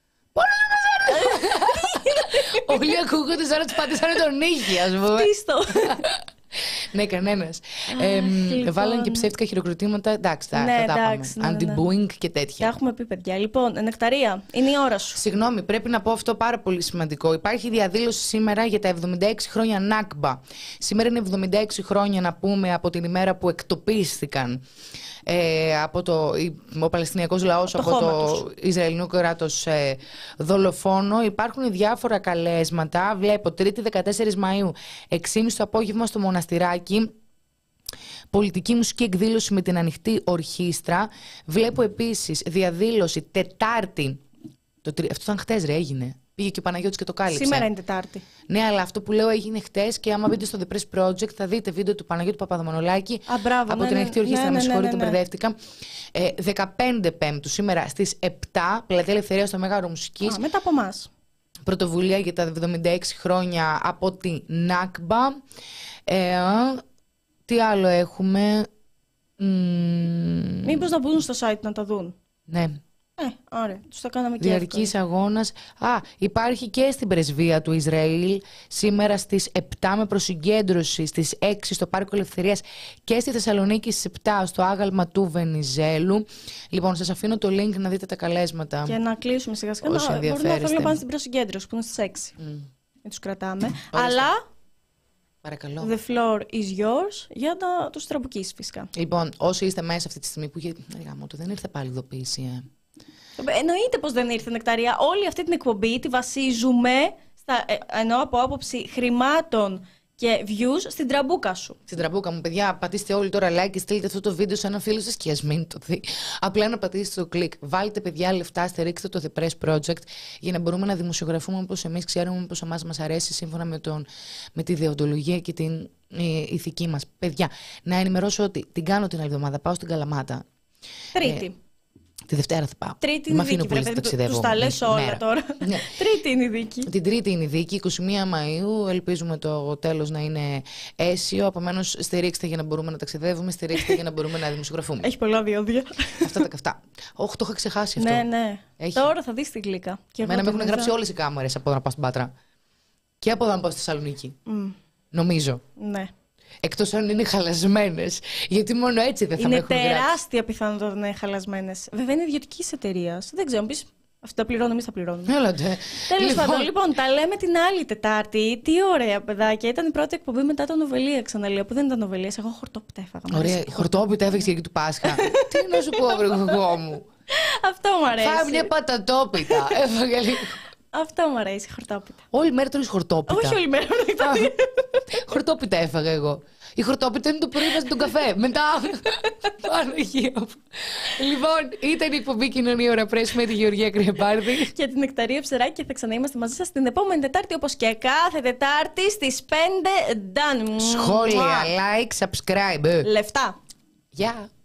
A: Όλοι ακούγονται σαν να τους πατήσανε τον ήχη, ας πούμε.
B: Στήστο.
A: Ναι, κανένας. ε, λοιπόν. Βάλαν και ψεύτικα χειροκροτήματα. Εντάξει, θα,
B: ναι,
A: θα τα πάμε. Ναι, Anti-booing ναι. και τέτοια.
B: Τα έχουμε πει, παιδιά. Λοιπόν, Νεκταρία, είναι η ώρα σου.
A: Συγγνώμη, πρέπει να πω αυτό πάρα πολύ σημαντικό. Υπάρχει διαδήλωση σήμερα για τα εβδομήντα έξι χρόνια Νάκμπα. Σήμερα είναι εβδομήντα έξι χρόνια, να πούμε, από την ημέρα που εκτοπίστηκαν ε, από το, ο Παλαιστινιακός λαός από το τους. Ισραηλινό κράτος ε, δολοφόνο. Υπάρχουν διάφορα καλέσματα. Βλέπω Τρίτη δεκατέσσερις Μαΐου, έξι και μισή το απόγευμα στο Μοναστηράκι. Πολιτική μουσική εκδήλωση με την ανοιχτή ορχήστρα. Βλέπω επίσης διαδήλωση Τετάρτη. Το, αυτό ήταν χτες, ρε, έγινε. Πήγε και ο Παναγιώτης και το κάλυψε.
B: Σήμερα είναι Τετάρτη.
A: Ναι, αλλά αυτό που λέω έγινε χτες και άμα μπείτε στο The Press Project θα δείτε βίντεο του Παναγιώτη Παπαδομανολάκη.
B: Α, μπράβο,
A: από
B: ναι,
A: την ανοιχτή ορχήστρα.
B: Ναι,
A: με
B: ναι,
A: συγχωρείτε,
B: ναι, ναι, ναι.
A: μπερδεύτηκα. Ε, δεκαπέντε Πέμπτου σήμερα στις επτά, Πλατεία Ελευθερίας στο Μέγαρο Μουσικής.
B: Α, μετά από εμάς.
A: Πρωτοβουλία για τα εβδομήντα έξι χρόνια από τη Νάκμπα. Ε, τι άλλο έχουμε.
B: Μήπως να μπουν στο site να τα δουν.
A: Ναι.
B: Ε, ωραία, τους τα κάναμε και
A: Διαρκής αγώνας. Α, υπάρχει και στην πρεσβεία του Ισραήλ σήμερα στις επτά με προσυγκέντρωση, στις έξι στο Πάρκο Ελευθερίας και στη Θεσσαλονίκη στις επτά στο άγαλμα του Βενιζέλου. Λοιπόν, σας αφήνω το link να δείτε τα καλέσματα.
B: Και να κλείσουμε σιγά σιγά. Μπορούν να θέλουν να πάνε στην προσυγκέντρωση που είναι στις έξι. Mm. Δεν τους κρατάμε. Αλλά...
A: Παρακαλώ.
B: The floor is yours για να τους τραμπουκίσει φυσικά.
A: Λοιπόν, όσοι είστε μέσα αυτή τη στιγμή που είχε... Γάμο, δεν ήρθε πάλι ειδοποίηση, ε.
B: Εννοείται πως δεν ήρθε, Νεκταρία. Όλη αυτή την εκπομπή τη βασίζουμε, στα, εννοώ από άποψη χρημάτων και views, στην τραμπούκα σου.
A: Στην τραμπούκα μου, παιδιά, πατήστε όλοι τώρα like και στείλτε αυτό το βίντεο σε έναν φίλο σας και ας μην το δει. Απλά να πατήσετε το κλικ. Βάλτε, παιδιά, λεφτά, στηρίξτε το The Press Project για να μπορούμε να δημοσιογραφούμε όπως εμείς ξέρουμε, όπως εμάς μας αρέσει, σύμφωνα με, τον, με τη δεοντολογία και την ε, ηθική μας. Παιδιά, να ενημερώσω ότι την κάνω την άλλη εβδομάδα. Πάω στην Καλαμάτα.
B: Τρίτη.
A: Ε, Τη Δευτέρα θα πάω.
B: Τρίτη είναι η δίκη, βέβαια, τους τα λες όλα τώρα. Ναι. Τρίτη είναι η δίκη.
A: Την Τρίτη είναι η δίκη, είκοσι μία Μαΐου. Ελπίζουμε το τέλος να είναι αίσιο. Επομένως, στηρίξτε για να μπορούμε να ταξιδεύουμε, στηρίξτε για να μπορούμε να δημοσιογραφούμε.
B: Έχει πολλά διόδια.
A: Αυτά τα καυτά. Όχι, το είχα ξεχάσει αυτό.
B: Ναι, ναι. Έχει. Τώρα θα δεις την γλύκα.
A: Εμένα με έχουν γράψει όλες οι κάμερες από εδώ να πάω στην Πάτρα. Και από εδώ να πάω στη Θεσσαλονίκη. Mm. Νομίζω.
B: Ναι.
A: Εκτός αν είναι χαλασμένες. Γιατί μόνο έτσι δεν θα
B: είναι
A: με έχουν γράψει.
B: Είναι τεράστια πιθανότητα να είναι χαλασμένες. Βέβαια είναι ιδιωτική εταιρεία. Δεν ξέρω, πει Αυτό τα πληρώνω, εμείς τα πληρώνουμε.
A: Έλατε.
B: Τέλος λοιπόν... πάντων, λοιπόν, τα λέμε την άλλη Τετάρτη. Τι ωραία, παιδάκια. Ήταν η πρώτη εκπομπή μετά το Νοβελία, ξαναλέω, που δεν ήταν Νοβελία. Εγώ χορτόπιτα έφαγα.
A: Ωραία, χορτόπιτα έφαγες για του Πάσχα. Τι να σου πω, βρε εγώ μου.
B: Αυτό μου αρέσει.
A: Φάω μια πατατόπιτα. Έφαγα λίγο.
B: Αυτό μου αρέσει, χορτόπιτα.
A: Όλη μέρα τρως χορτόπιτα.
B: Όχι όλη μέρα, όχι.
A: Χορτόπιτα έφαγα εγώ. Η χορτόπιτα είναι το πρωί μας τον καφέ. Μετά. Παναγία μου. Λοιπόν, ήταν η εκπομπή Κοινωνία Ωρα Πρέσ με τη Γεωργία Κρυαπάρδη
B: και την Νεκταρία Ψεράκη, και θα ξαναείμαστε μαζί σας την επόμενη Τετάρτη, όπως και κάθε Τετάρτη στις πέντε. Done.
A: Σχόλια, like, subscribe.
B: Λεφτά.
A: Γεια.